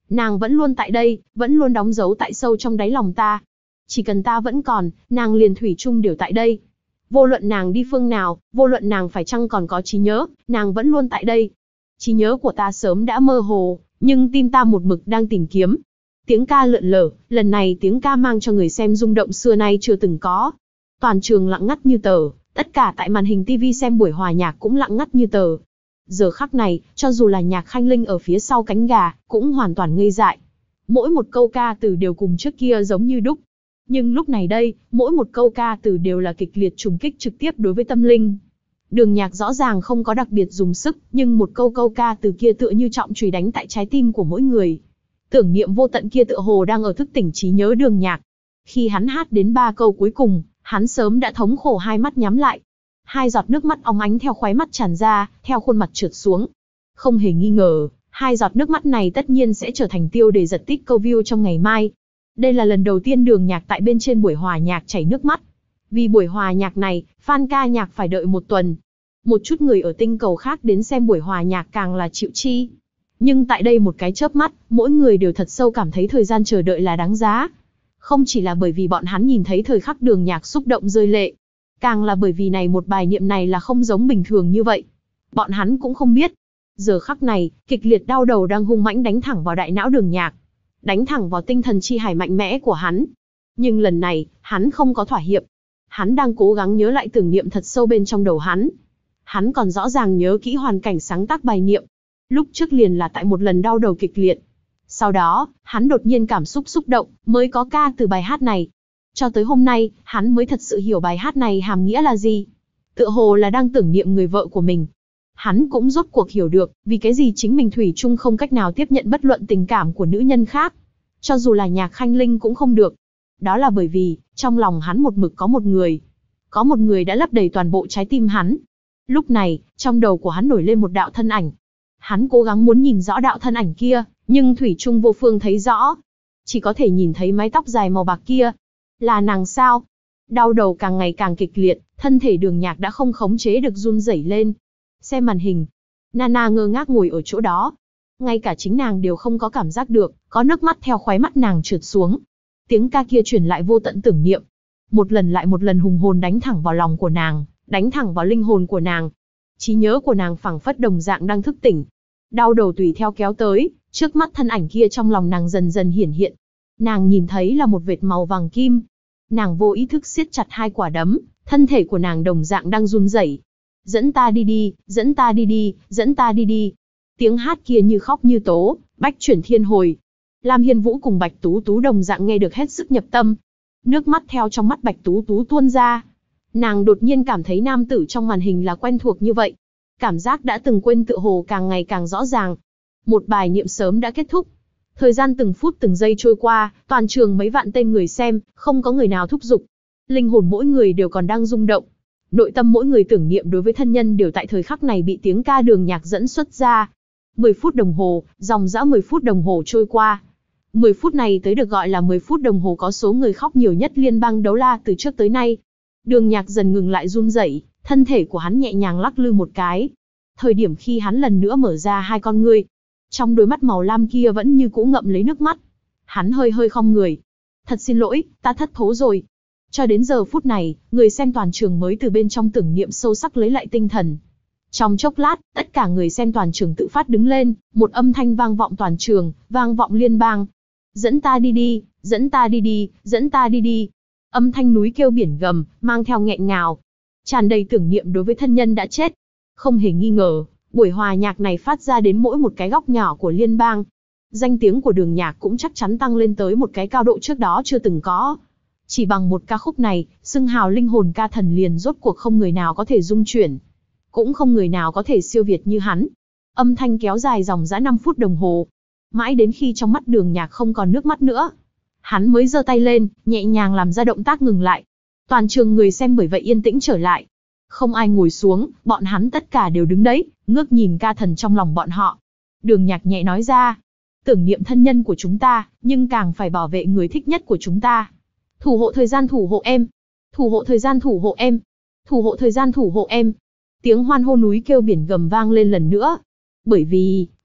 Nàng vẫn luôn tại đây, vẫn luôn đóng dấu tại sâu trong đáy lòng ta. Chỉ cần ta vẫn còn, nàng liền thủy chung đều tại đây. Vô luận nàng đi phương nào, vô luận nàng phải chăng còn có trí nhớ, nàng vẫn luôn tại đây. Trí nhớ của ta sớm đã mơ hồ, nhưng tim ta một mực đang tìm kiếm. Tiếng ca lượn lờ, lần này tiếng ca mang cho người xem rung động xưa nay chưa từng có. Toàn trường lặng ngắt như tờ, tất cả tại màn hình TV xem buổi hòa nhạc cũng lặng ngắt như tờ. Giờ khắc này, cho dù là Nhạc Khanh Linh ở phía sau cánh gà, cũng hoàn toàn ngây dại. Mỗi một câu ca từ đều cùng trước kia giống như đúc. Nhưng lúc này đây, mỗi một câu ca từ đều là kịch liệt trùng kích trực tiếp đối với tâm linh. Đường Nhạc rõ ràng không có đặc biệt dùng sức, nhưng một câu câu ca từ kia tựa như trọng chùy đánh tại trái tim của mỗi người. Tưởng niệm vô tận kia tựa hồ đang ở thức tỉnh trí nhớ Đường Nhạc. Khi hắn hát đến 3 câu cuối cùng, hắn sớm đã thống khổ hai mắt nhắm lại. 2 giọt nước mắt óng ánh theo khóe mắt tràn ra, theo khuôn mặt trượt xuống. Không hề nghi ngờ, 2 giọt nước mắt này tất nhiên sẽ trở thành tiêu đề giật tít câu view trong ngày mai. Đây là lần đầu tiên Đường Nhạc tại bên trên buổi hòa nhạc chảy nước mắt. Vì buổi hòa nhạc này, fan ca nhạc phải đợi 1 tuần. Một chút người ở tinh cầu khác đến xem buổi hòa nhạc càng là chịu chi. Nhưng tại đây một cái chớp mắt, mỗi người đều thật sâu cảm thấy thời gian chờ đợi là đáng giá. Không chỉ là bởi vì bọn hắn nhìn thấy thời khắc Đường Nhạc xúc động rơi lệ, càng là bởi vì này một bài niệm này là không giống bình thường như vậy. Bọn hắn cũng không biết, giờ khắc này, kịch liệt đau đầu đang hung mãnh đánh thẳng vào đại não Đường Nhạc, đánh thẳng vào tinh thần chi hải mạnh mẽ của hắn. Nhưng lần này, hắn không có thỏa hiệp. Hắn đang cố gắng nhớ lại tưởng niệm thật sâu bên trong đầu hắn. Hắn còn rõ ràng nhớ kỹ hoàn cảnh sáng tác bài niệm. Lúc trước liền là tại một lần đau đầu kịch liệt. Sau đó, hắn đột nhiên cảm xúc xúc động, mới có ca từ bài hát này. Cho tới hôm nay, hắn mới thật sự hiểu bài hát này hàm nghĩa là gì. Tựa hồ là đang tưởng niệm người vợ của mình. Hắn cũng rốt cuộc hiểu được, vì cái gì chính mình thủy chung không cách nào tiếp nhận bất luận tình cảm của nữ nhân khác. Cho dù là Nhạc Khanh Linh cũng không được. Đó là bởi vì, trong lòng hắn một mực có một người. Có một người đã lấp đầy toàn bộ trái tim hắn. Lúc này, trong đầu của hắn nổi lên một đạo thân ảnh. Hắn cố gắng muốn nhìn rõ đạo thân ảnh kia, nhưng thủy chung vô phương thấy rõ. Chỉ có thể nhìn thấy mái tóc dài màu bạc kia. Là nàng sao? Đau đầu càng ngày càng kịch liệt, thân thể Đường Nhạc đã không khống chế được run rẩy lên. Xem màn hình. Nana ngơ ngác ngồi ở chỗ đó. Ngay cả chính nàng đều không có cảm giác được, có nước mắt theo khóe mắt nàng trượt xuống. Tiếng ca kia truyền lại vô tận tưởng niệm. Một lần lại một lần hùng hồn đánh thẳng vào lòng của nàng, đánh thẳng vào linh hồn của nàng. Trí nhớ của nàng phảng phất đồng dạng đang thức tỉnh. Đau đầu tùy theo kéo tới, trước mắt thân ảnh kia trong lòng nàng dần dần hiển hiện. Nàng nhìn thấy là một vệt màu vàng kim. Nàng vô ý thức siết chặt 2 quả đấm, thân thể của nàng đồng dạng đang run rẩy. Dẫn ta đi đi, dẫn ta đi đi, dẫn ta đi đi. Tiếng hát kia như khóc như tố, bách chuyển thiên hồi. Lam Hiên Vũ cùng Bạch Tú Tú đồng dạng nghe được hết sức nhập tâm. Nước mắt theo trong mắt Bạch Tú Tú tuôn ra. Nàng đột nhiên cảm thấy nam tử trong màn hình là quen thuộc như vậy. Cảm giác đã từng quên tựa hồ càng ngày càng rõ ràng. Một bài niệm sớm đã kết thúc. Thời gian từng phút từng giây trôi qua, toàn trường mấy vạn tên người xem, không có người nào thúc giục. Linh hồn mỗi người đều còn đang rung động. Nội tâm mỗi người tưởng niệm đối với thân nhân đều tại thời khắc này bị tiếng ca Đường Nhạc dẫn xuất ra. 10 phút đồng hồ, dòng dã 10 phút đồng hồ trôi qua. 10 phút này tới được gọi là 10 phút đồng hồ có số người khóc nhiều nhất liên bang đấu la từ trước tới nay. Đường Nhạc dần ngừng lại run rẩy, thân thể của hắn nhẹ nhàng lắc lư một cái. Thời điểm khi hắn lần nữa mở ra 2 con ngươi, trong đôi mắt màu lam kia vẫn như cũ ngậm lấy nước mắt. Hắn hơi hơi khom người. Thật xin lỗi, ta thất thố rồi. Cho đến giờ phút này, người xem toàn trường mới từ bên trong tưởng niệm sâu sắc lấy lại tinh thần. Trong chốc lát, tất cả người xem toàn trường tự phát đứng lên, một âm thanh vang vọng toàn trường, vang vọng liên bang. Dẫn ta đi đi, dẫn ta đi đi, dẫn ta đi đi. Âm thanh núi kêu biển gầm, mang theo nghẹn ngào. Tràn đầy tưởng niệm đối với thân nhân đã chết. Không hề nghi ngờ, buổi hòa nhạc này phát ra đến mỗi một cái góc nhỏ của liên bang. Danh tiếng của Đường Nhạc cũng chắc chắn tăng lên tới một cái cao độ trước đó chưa từng có. Chỉ bằng một ca khúc này, xưng hào linh hồn ca thần liền rốt cuộc không người nào có thể dung chuyển. Cũng không người nào có thể siêu việt như hắn. Âm thanh kéo dài dòng dã 5 phút đồng hồ. Mãi đến khi trong mắt Đường Nhạc không còn nước mắt nữa, hắn mới giơ tay lên, nhẹ nhàng làm ra động tác ngừng lại. Toàn trường người xem bởi vậy yên tĩnh trở lại. Không ai ngồi xuống, bọn hắn tất cả đều đứng đấy, ngước nhìn ca thần trong lòng bọn họ. Đường Nhạc nhẹ nói ra, tưởng niệm thân nhân của chúng ta, nhưng càng phải bảo vệ người thích nhất của chúng ta. Thủ hộ thời gian thủ hộ em. Thủ hộ thời gian thủ hộ em. Thủ hộ thời gian thủ hộ em. Tiếng hoan hô núi kêu biển gầm vang lên lần nữa. Bởi vì,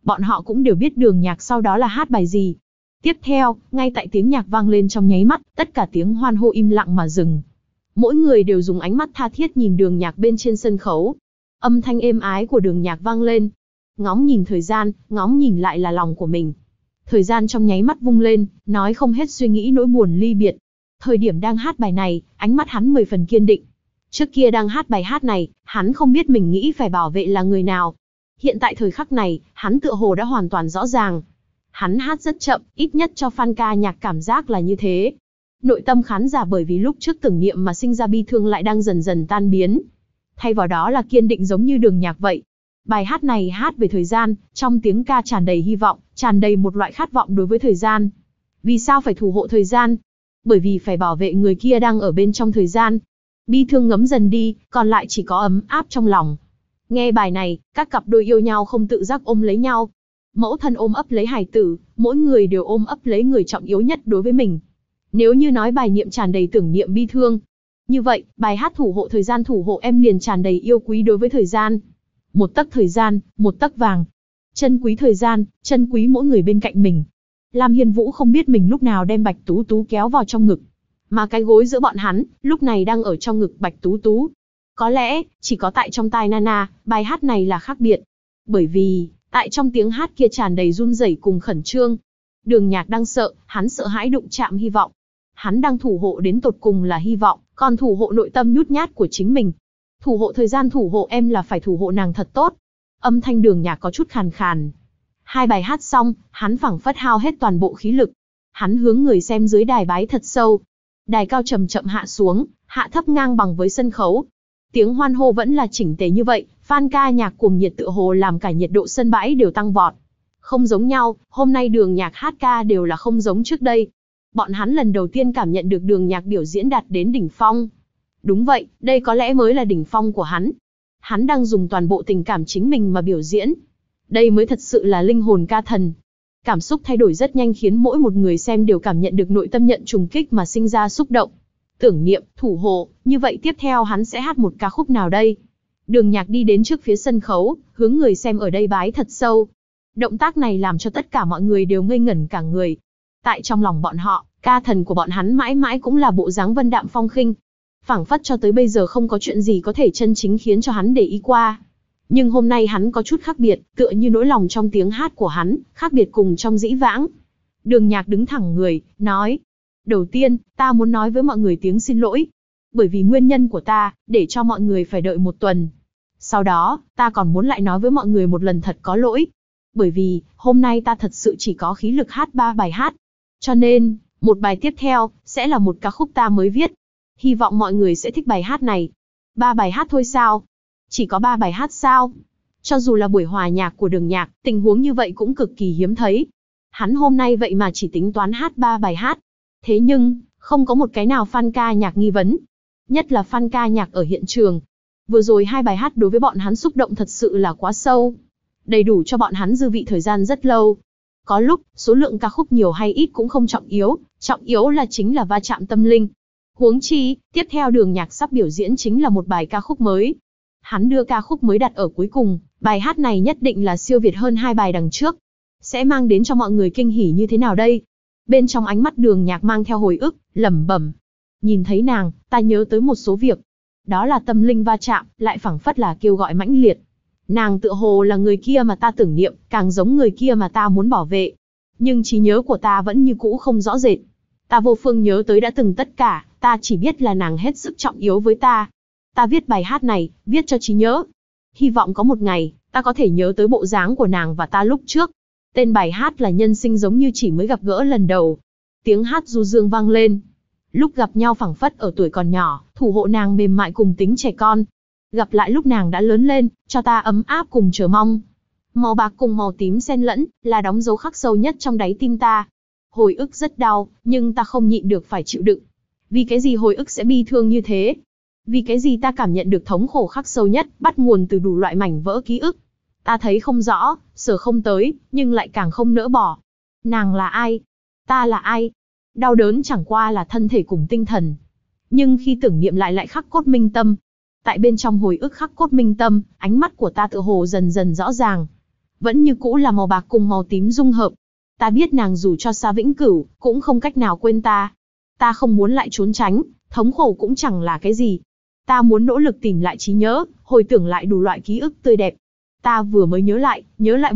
Bọn họ cũng đều biết Đường Nhạc sau đó là hát bài gì. Tiếp theo, ngay tại tiếng nhạc vang lên trong nháy mắt, tất cả tiếng hoan hô im lặng mà dừng. Mỗi người đều dùng ánh mắt tha thiết nhìn Đường Nhạc bên trên sân khấu. Âm thanh êm ái của Đường Nhạc vang lên. Ngóng nhìn thời gian, ngóng nhìn lại là lòng của mình. Thời gian trong nháy mắt vung lên, nói không hết suy nghĩ nỗi buồn ly biệt. Thời điểm đang hát bài này, ánh mắt hắn 10 phần kiên định. Trước kia đang hát bài hát này, hắn không biết mình nghĩ phải bảo vệ là người nào. Hiện tại thời khắc này, hắn tựa hồ đã hoàn toàn rõ ràng. Hắn hát rất chậm, ít nhất cho fan ca nhạc cảm giác là như thế. Nội tâm khán giả bởi vì lúc trước tưởng niệm mà sinh ra bi thương lại đang dần dần tan biến. Thay vào đó là kiên định giống như Đường Nhạc vậy. Bài hát này hát về thời gian, trong tiếng ca tràn đầy hy vọng, tràn đầy một loại khát vọng đối với thời gian. Vì sao phải thủ hộ thời gian? Bởi vì phải bảo vệ người kia đang ở bên trong thời gian. Bi thương ngấm dần đi, còn lại chỉ có ấm áp trong lòng. Nghe bài này, các cặp đôi yêu nhau không tự giác ôm lấy nhau. Mẫu thân ôm ấp lấy hài tử, mỗi người đều ôm ấp lấy người trọng yếu nhất đối với mình. Nếu như nói bài niệm tràn đầy tưởng niệm bi thương, như vậy, bài hát thủ hộ thời gian thủ hộ em liền tràn đầy yêu quý đối với thời gian. Một tấc thời gian, một tấc vàng. Trân quý thời gian, trân quý mỗi người bên cạnh mình. Lam Hiên Vũ không biết mình lúc nào đem Bạch Tú Tú kéo vào trong ngực. Mà cái gối giữa bọn hắn, lúc này đang ở trong ngực Bạch Tú Tú. Có lẽ, chỉ có tại trong tai Nana, bài hát này là khác biệt. Bởi vì, tại trong tiếng hát kia tràn đầy run rẩy cùng khẩn trương. Đường Nhạc đang sợ, hắn sợ hãi đụng chạm hy vọng. Hắn đang thủ hộ đến tột cùng là hy vọng, còn thủ hộ nội tâm nhút nhát của chính mình. Thủ hộ thời gian thủ hộ em là phải thủ hộ nàng thật tốt. Âm thanh Đường Nhạc có chút khàn khàn. Hai bài hát xong, hắn phảng phất hao hết toàn bộ khí lực. Hắn hướng người xem dưới đài bái thật sâu. Đài cao chậm chậm hạ xuống, hạ thấp ngang bằng với sân khấu. Tiếng hoan hô vẫn là chỉnh tề như vậy, fan ca nhạc cuồng nhiệt tựa hồ làm cả nhiệt độ sân bãi đều tăng vọt. Không giống nhau, hôm nay Đường Nhạc hát ca đều là không giống trước đây. Bọn hắn lần đầu tiên cảm nhận được Đường Nhạc biểu diễn đạt đến đỉnh phong. Đúng vậy, đây có lẽ mới là đỉnh phong của hắn. Hắn đang dùng toàn bộ tình cảm chính mình mà biểu diễn. Đây mới thật sự là linh hồn ca thần. Cảm xúc thay đổi rất nhanh khiến mỗi một người xem đều cảm nhận được nội tâm nhận trùng kích mà sinh ra xúc động. Tưởng niệm, thủ hộ, như vậy tiếp theo hắn sẽ hát một ca khúc nào đây? Đường Nhạc đi đến trước phía sân khấu, hướng người xem ở đây bái thật sâu. Động tác này làm cho tất cả mọi người đều ngây ngẩn cả người. Tại trong lòng bọn họ, ca thần của bọn hắn mãi mãi cũng là bộ dáng vân đạm phong khinh. Phảng phất cho tới bây giờ không có chuyện gì có thể chân chính khiến cho hắn để ý qua. Nhưng hôm nay hắn có chút khác biệt, tựa như nỗi lòng trong tiếng hát của hắn, khác biệt cùng trong dĩ vãng. Đường Nhạc đứng thẳng người, nói. Đầu tiên, ta muốn nói với mọi người tiếng xin lỗi. Bởi vì nguyên nhân của ta, để cho mọi người phải đợi một tuần. Sau đó, ta còn muốn lại nói với mọi người một lần thật có lỗi. Bởi vì, hôm nay ta thật sự chỉ có khí lực hát 3 bài hát. Cho nên, một bài tiếp theo, sẽ là một ca khúc ta mới viết. Hy vọng mọi người sẽ thích bài hát này. 3 bài hát thôi sao? Chỉ có 3 bài hát sao? Cho dù là buổi hòa nhạc của Đường Nhạc, tình huống như vậy cũng cực kỳ hiếm thấy. Hắn hôm nay vậy mà chỉ tính toán hát 3 bài hát. Thế nhưng, không có một cái nào fan ca nhạc nghi vấn. Nhất là fan ca nhạc ở hiện trường. Vừa rồi 2 bài hát đối với bọn hắn xúc động thật sự là quá sâu. Đầy đủ cho bọn hắn dư vị thời gian rất lâu. Có lúc, số lượng ca khúc nhiều hay ít cũng không trọng yếu là chính là va chạm tâm linh. Huống chi, tiếp theo Đường Nhạc sắp biểu diễn chính là một bài ca khúc mới. Hắn đưa ca khúc mới đặt ở cuối cùng, bài hát này nhất định là siêu việt hơn 2 bài đằng trước. Sẽ mang đến cho mọi người kinh hỉ như thế nào đây? Bên trong ánh mắt Đường Nhạc mang theo hồi ức, lẩm bẩm. Nhìn thấy nàng, ta nhớ tới một số việc. Đó là tâm linh va chạm, lại phảng phất là kêu gọi mãnh liệt. Nàng tựa hồ là người kia mà ta tưởng niệm, càng giống người kia mà ta muốn bảo vệ. Nhưng trí nhớ của ta vẫn như cũ không rõ rệt. Ta vô phương nhớ tới đã từng tất cả, ta chỉ biết là nàng hết sức trọng yếu với ta. Ta viết bài hát này, viết cho trí nhớ. Hy vọng có một ngày, ta có thể nhớ tới bộ dáng của nàng và ta lúc trước. Tên bài hát là Nhân sinh giống như chỉ mới gặp gỡ lần đầu. Tiếng hát du dương vang lên. Lúc gặp nhau phảng phất ở tuổi còn nhỏ, thủ hộ nàng mềm mại cùng tính trẻ con. Gặp lại lúc nàng đã lớn lên, cho ta ấm áp cùng chờ mong. Màu bạc cùng màu tím xen lẫn, là đóng dấu khắc sâu nhất trong đáy tim ta. Hồi ức rất đau, nhưng ta không nhịn được phải chịu đựng. Vì cái gì hồi ức sẽ bi thương như thế? Vì cái gì ta cảm nhận được thống khổ khắc sâu nhất, bắt nguồn từ đủ loại mảnh vỡ ký ức. Ta thấy không rõ, sờ không tới, nhưng lại càng không nỡ bỏ. Nàng là ai? Ta là ai? Đau đớn chẳng qua là thân thể cùng tinh thần. Nhưng khi tưởng niệm lại khắc cốt minh tâm. Tại bên trong hồi ức khắc cốt minh tâm, ánh mắt của ta tựa hồ dần dần rõ ràng. vẫn như cũ là màu bạc cùng màu tím dung hợp. Ta biết nàng dù cho xa vĩnh cửu, cũng không cách nào quên ta. Ta không muốn lại trốn tránh, thống khổ cũng chẳng là cái gì. Ta muốn nỗ lực tìm lại trí nhớ, hồi tưởng lại đủ loại ký ức tươi đẹp. Ta vừa mới nhớ lại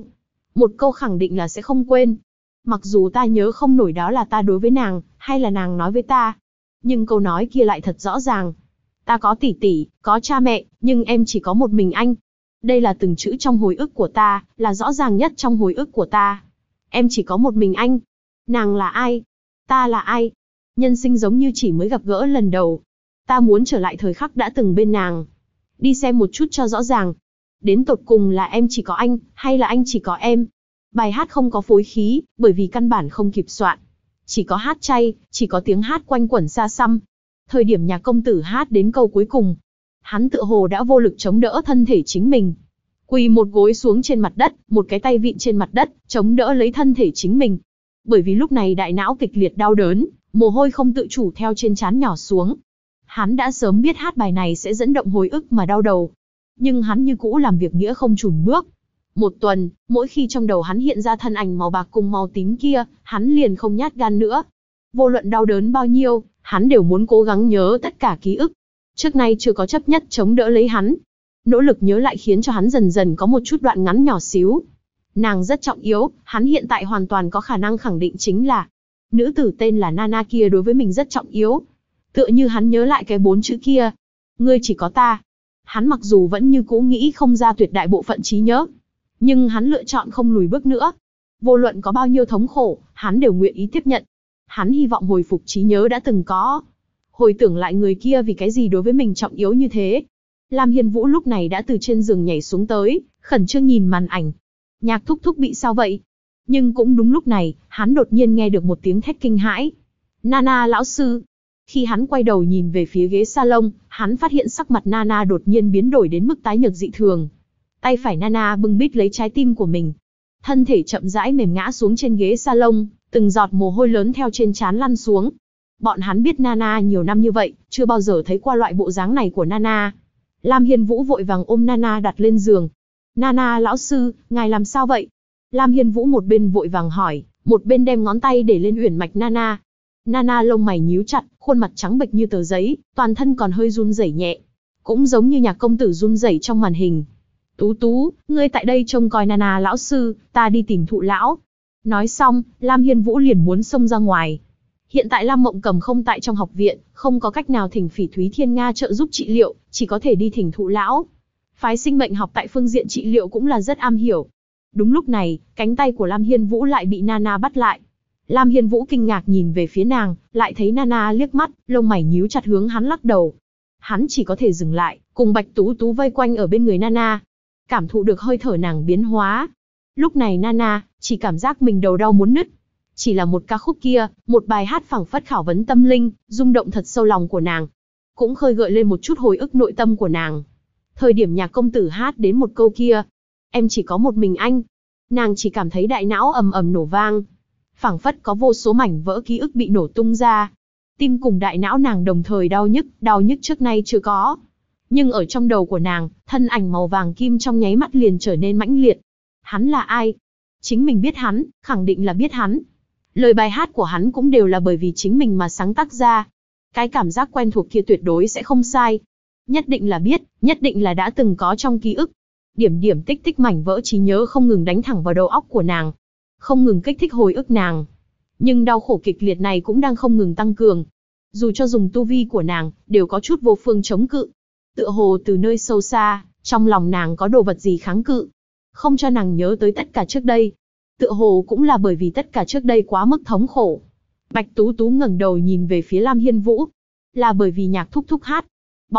một câu khẳng định là sẽ không quên. Mặc dù ta nhớ không nổi đó là ta đối với nàng, hay là nàng nói với ta. Nhưng câu nói kia lại thật rõ ràng. Ta có tỷ tỷ, có cha mẹ, nhưng em chỉ có một mình anh. Đây là từng chữ trong hồi ức của ta, là rõ ràng nhất trong hồi ức của ta. Em chỉ có một mình anh. Nàng là ai? Ta là ai? Nhân sinh giống như chỉ mới gặp gỡ lần đầu. Ta muốn trở lại thời khắc đã từng bên nàng. Đi xem một chút cho rõ ràng. Đến tột cùng là em chỉ có anh, hay là anh chỉ có em? Bài hát không có phối khí, bởi vì căn bản không kịp soạn. Chỉ có hát chay, chỉ có tiếng hát quanh quẩn xa xăm. Thời điểm nhạc công tử hát đến câu cuối cùng, hắn tựa hồ đã vô lực chống đỡ thân thể chính mình. Quỳ một gối xuống trên mặt đất, một cái tay vịn trên mặt đất, chống đỡ lấy thân thể chính mình. Bởi vì lúc này đại não kịch liệt đau đớn, mồ hôi không tự chủ theo trên trán nhỏ xuống. Hắn đã sớm biết hát bài này sẽ dẫn động hồi ức mà đau đầu. Nhưng hắn như cũ làm việc nghĩa không chùn bước. Một tuần, mỗi khi trong đầu hắn hiện ra thân ảnh màu bạc cùng màu tím kia, hắn liền không nhát gan nữa. Vô luận đau đớn bao nhiêu, hắn đều muốn cố gắng nhớ tất cả ký ức. Trước nay chưa có chấp nhất chống đỡ lấy hắn. Nỗ lực nhớ lại khiến cho hắn dần dần có một chút đoạn ngắn nhỏ xíu. Nàng rất trọng yếu, hắn hiện tại hoàn toàn có khả năng khẳng định chính là nữ tử tên là Nana kia đối với mình rất trọng yếu. Tựa như hắn nhớ lại cái 4 chữ kia. Ngươi chỉ có ta. Hắn mặc dù vẫn như cũ nghĩ không ra tuyệt đại bộ phận trí nhớ, nhưng hắn lựa chọn không lùi bước nữa. Vô luận có bao nhiêu thống khổ, hắn đều nguyện ý tiếp nhận. Hắn hy vọng hồi phục trí nhớ đã từng có. Hồi tưởng lại người kia vì cái gì đối với mình trọng yếu như thế. Lam Hiên Vũ lúc này đã từ trên giường nhảy xuống tới, khẩn trương nhìn màn ảnh. Nhạc thúc thúc bị sao vậy? Nhưng cũng đúng lúc này, hắn đột nhiên nghe được một tiếng thét kinh hãi. Nana lão sư. Khi hắn quay đầu nhìn về phía ghế salon, hắn phát hiện sắc mặt Nana đột nhiên biến đổi đến mức tái nhợt dị thường. Tay phải Nana bưng bít lấy trái tim của mình. Thân thể chậm rãi mềm ngã xuống trên ghế salon, từng giọt mồ hôi lớn theo trên trán lăn xuống. Bọn hắn biết Nana nhiều năm như vậy, chưa bao giờ thấy qua loại bộ dáng này của Nana. Lam Hiên Vũ vội vàng ôm Nana đặt lên giường. Nana lão sư, ngài làm sao vậy? Lam Hiên Vũ một bên vội vàng hỏi, một bên đem ngón tay để lên uyển mạch Nana. Nana lông mày nhíu chặt, khuôn mặt trắng bệch như tờ giấy, toàn thân còn hơi run rẩy nhẹ. Cũng giống như nhạc công tử run rẩy trong màn hình. Tú Tú, ngươi tại đây trông coi Nana lão sư, ta đi tìm Thụ lão. Nói xong, Lam Hiên Vũ liền muốn xông ra ngoài. Hiện tại Lam Mộng Cầm không tại trong học viện, không có cách nào thỉnh Phỉ Thúy Thiên Nga trợ giúp trị liệu, chỉ có thể đi thỉnh Thụ lão. Phái sinh mệnh học tại phương diện trị liệu cũng là rất am hiểu. Đúng lúc này, cánh tay của Lam Hiên Vũ lại bị Nana bắt lại. Lam Hiên Vũ kinh ngạc nhìn về phía nàng, lại thấy Nana liếc mắt, lông mày nhíu chặt hướng hắn lắc đầu. Hắn chỉ có thể dừng lại, cùng Bạch Tú Tú vây quanh ở bên người Nana. Cảm thụ được hơi thở nàng biến hóa. Lúc này Nana chỉ cảm giác mình đầu đau muốn nứt. Chỉ là một ca khúc kia, một bài hát phảng phất khảo vấn tâm linh, rung động thật sâu lòng của nàng. Cũng khơi gợi lên một chút hồi ức nội tâm của nàng. Thời điểm nhạc công tử hát đến một câu kia, em chỉ có một mình anh. Nàng chỉ cảm thấy đại não ầm ầm nổ vang. Phảng phất có vô số mảnh vỡ ký ức bị nổ tung ra. Tim cùng đại não nàng đồng thời đau nhức trước nay chưa có. Nhưng ở trong đầu của nàng, thân ảnh màu vàng kim trong nháy mắt liền trở nên mãnh liệt. Hắn là ai? Chính mình biết hắn, khẳng định là biết hắn. Lời bài hát của hắn cũng đều là bởi vì chính mình mà sáng tác ra. Cái cảm giác quen thuộc kia tuyệt đối sẽ không sai. Nhất định là biết, nhất định là đã từng có trong ký ức. Điểm điểm tích tích mảnh vỡ trí nhớ không ngừng đánh thẳng vào đầu óc của nàng. Không ngừng kích thích hồi ức nàng. Nhưng đau khổ kịch liệt này cũng đang không ngừng tăng cường. Dù cho dùng tu vi của nàng, đều có chút vô phương chống cự. Tựa hồ từ nơi sâu xa, trong lòng nàng có đồ vật gì kháng cự. Không cho nàng nhớ tới tất cả trước đây. Tựa hồ cũng là bởi vì tất cả trước đây quá mức thống khổ. Bạch Tú Tú ngẩng đầu nhìn về phía Lam Hiên Vũ. Là bởi vì nhạc thúc thúc hát.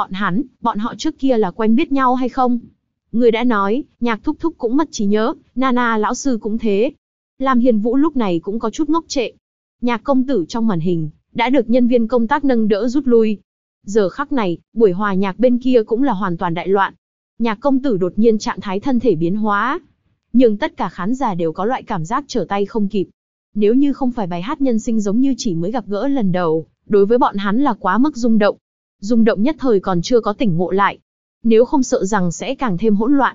Bọn họ trước kia là quen biết nhau hay không? Người đã nói, nhạc thúc thúc cũng mất trí nhớ, Nana lão sư cũng thế. Lam Hiên Vũ lúc này cũng có chút ngốc trệ. Nhạc công tử trong màn hình, đã được nhân viên công tác nâng đỡ rút lui. Giờ khắc này, buổi hòa nhạc bên kia cũng là hoàn toàn đại loạn. Nhạc công tử đột nhiên trạng thái thân thể biến hóa. Nhưng tất cả khán giả đều có loại cảm giác trở tay không kịp. Nếu như không phải bài hát nhân sinh giống như chỉ mới gặp gỡ lần đầu, đối với bọn hắn là quá mức rung động. Rung động nhất thời còn chưa có tỉnh ngộ lại. Nếu không sợ rằng sẽ càng thêm hỗn loạn.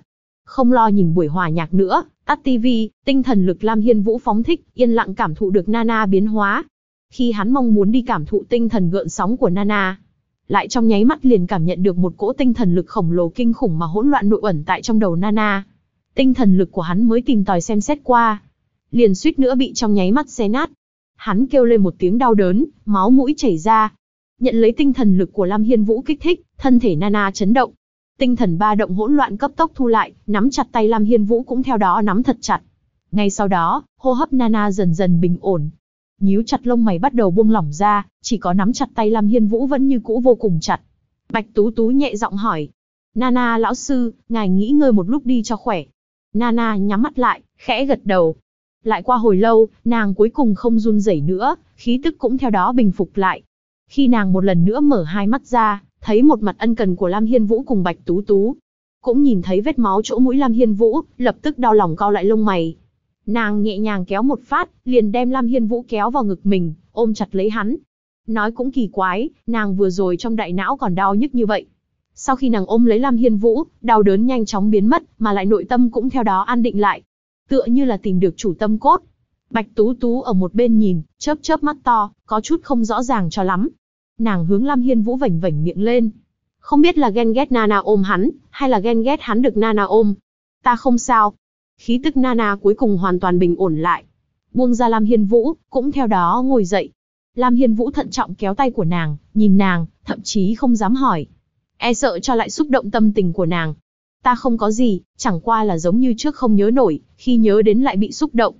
Không lo nhìn buổi hòa nhạc nữa, tắt tivi, tinh thần lực Lam Hiên Vũ phóng thích, yên lặng cảm thụ được Nana biến hóa. Khi hắn mong muốn đi cảm thụ tinh thần gợn sóng của Nana, lại trong nháy mắt liền cảm nhận được một cỗ tinh thần lực khổng lồ kinh khủng mà hỗn loạn nội ẩn tại trong đầu Nana. Tinh thần lực của hắn mới tìm tòi xem xét qua, liền suýt nữa bị trong nháy mắt xé nát. Hắn kêu lên một tiếng đau đớn, máu mũi chảy ra. Nhận lấy tinh thần lực của Lam Hiên Vũ kích thích, thân thể Nana chấn động. Tinh thần ba động hỗn loạn cấp tốc thu lại, nắm chặt tay Lam Hiên Vũ cũng theo đó nắm thật chặt. Ngay sau đó, hô hấp Nana dần dần bình ổn. Nhíu chặt lông mày bắt đầu buông lỏng ra, chỉ có nắm chặt tay Lam Hiên Vũ vẫn như cũ vô cùng chặt. Bạch Tú Tú nhẹ giọng hỏi. Nana lão sư, ngài nghỉ ngơi một lúc đi cho khỏe. Nana nhắm mắt lại, khẽ gật đầu. Lại qua hồi lâu, nàng cuối cùng không run rẩy nữa, khí tức cũng theo đó bình phục lại. Khi nàng một lần nữa mở hai mắt ra, thấy một mặt ân cần của Lam Hiên Vũ cùng Bạch Tú Tú. Cũng nhìn thấy vết máu chỗ mũi Lam Hiên Vũ, lập tức đau lòng cau lại lông mày. Nàng nhẹ nhàng kéo một phát, liền đem Lam Hiên Vũ kéo vào ngực mình, ôm chặt lấy hắn. Nói cũng kỳ quái, nàng vừa rồi trong đại não còn đau nhức như vậy. Sau khi nàng ôm lấy Lam Hiên Vũ, đau đớn nhanh chóng biến mất, mà lại nội tâm cũng theo đó an định lại. Tựa như là tìm được chủ tâm cốt. Bạch Tú Tú ở một bên nhìn, chớp chớp mắt to, có chút không rõ ràng cho lắm. Nàng hướng Lam Hiên Vũ vểnh vểnh miệng lên. Không biết là ghen ghét Nana ôm hắn, hay là ghen ghét hắn được Nana ôm. Ta không sao. Khí tức Nana cuối cùng hoàn toàn bình ổn lại. Buông ra Lam Hiên Vũ, cũng theo đó ngồi dậy. Lam Hiên Vũ thận trọng kéo tay của nàng, nhìn nàng, thậm chí không dám hỏi. E sợ cho lại xúc động tâm tình của nàng. Ta không có gì, chẳng qua là giống như trước không nhớ nổi, khi nhớ đến lại bị xúc động.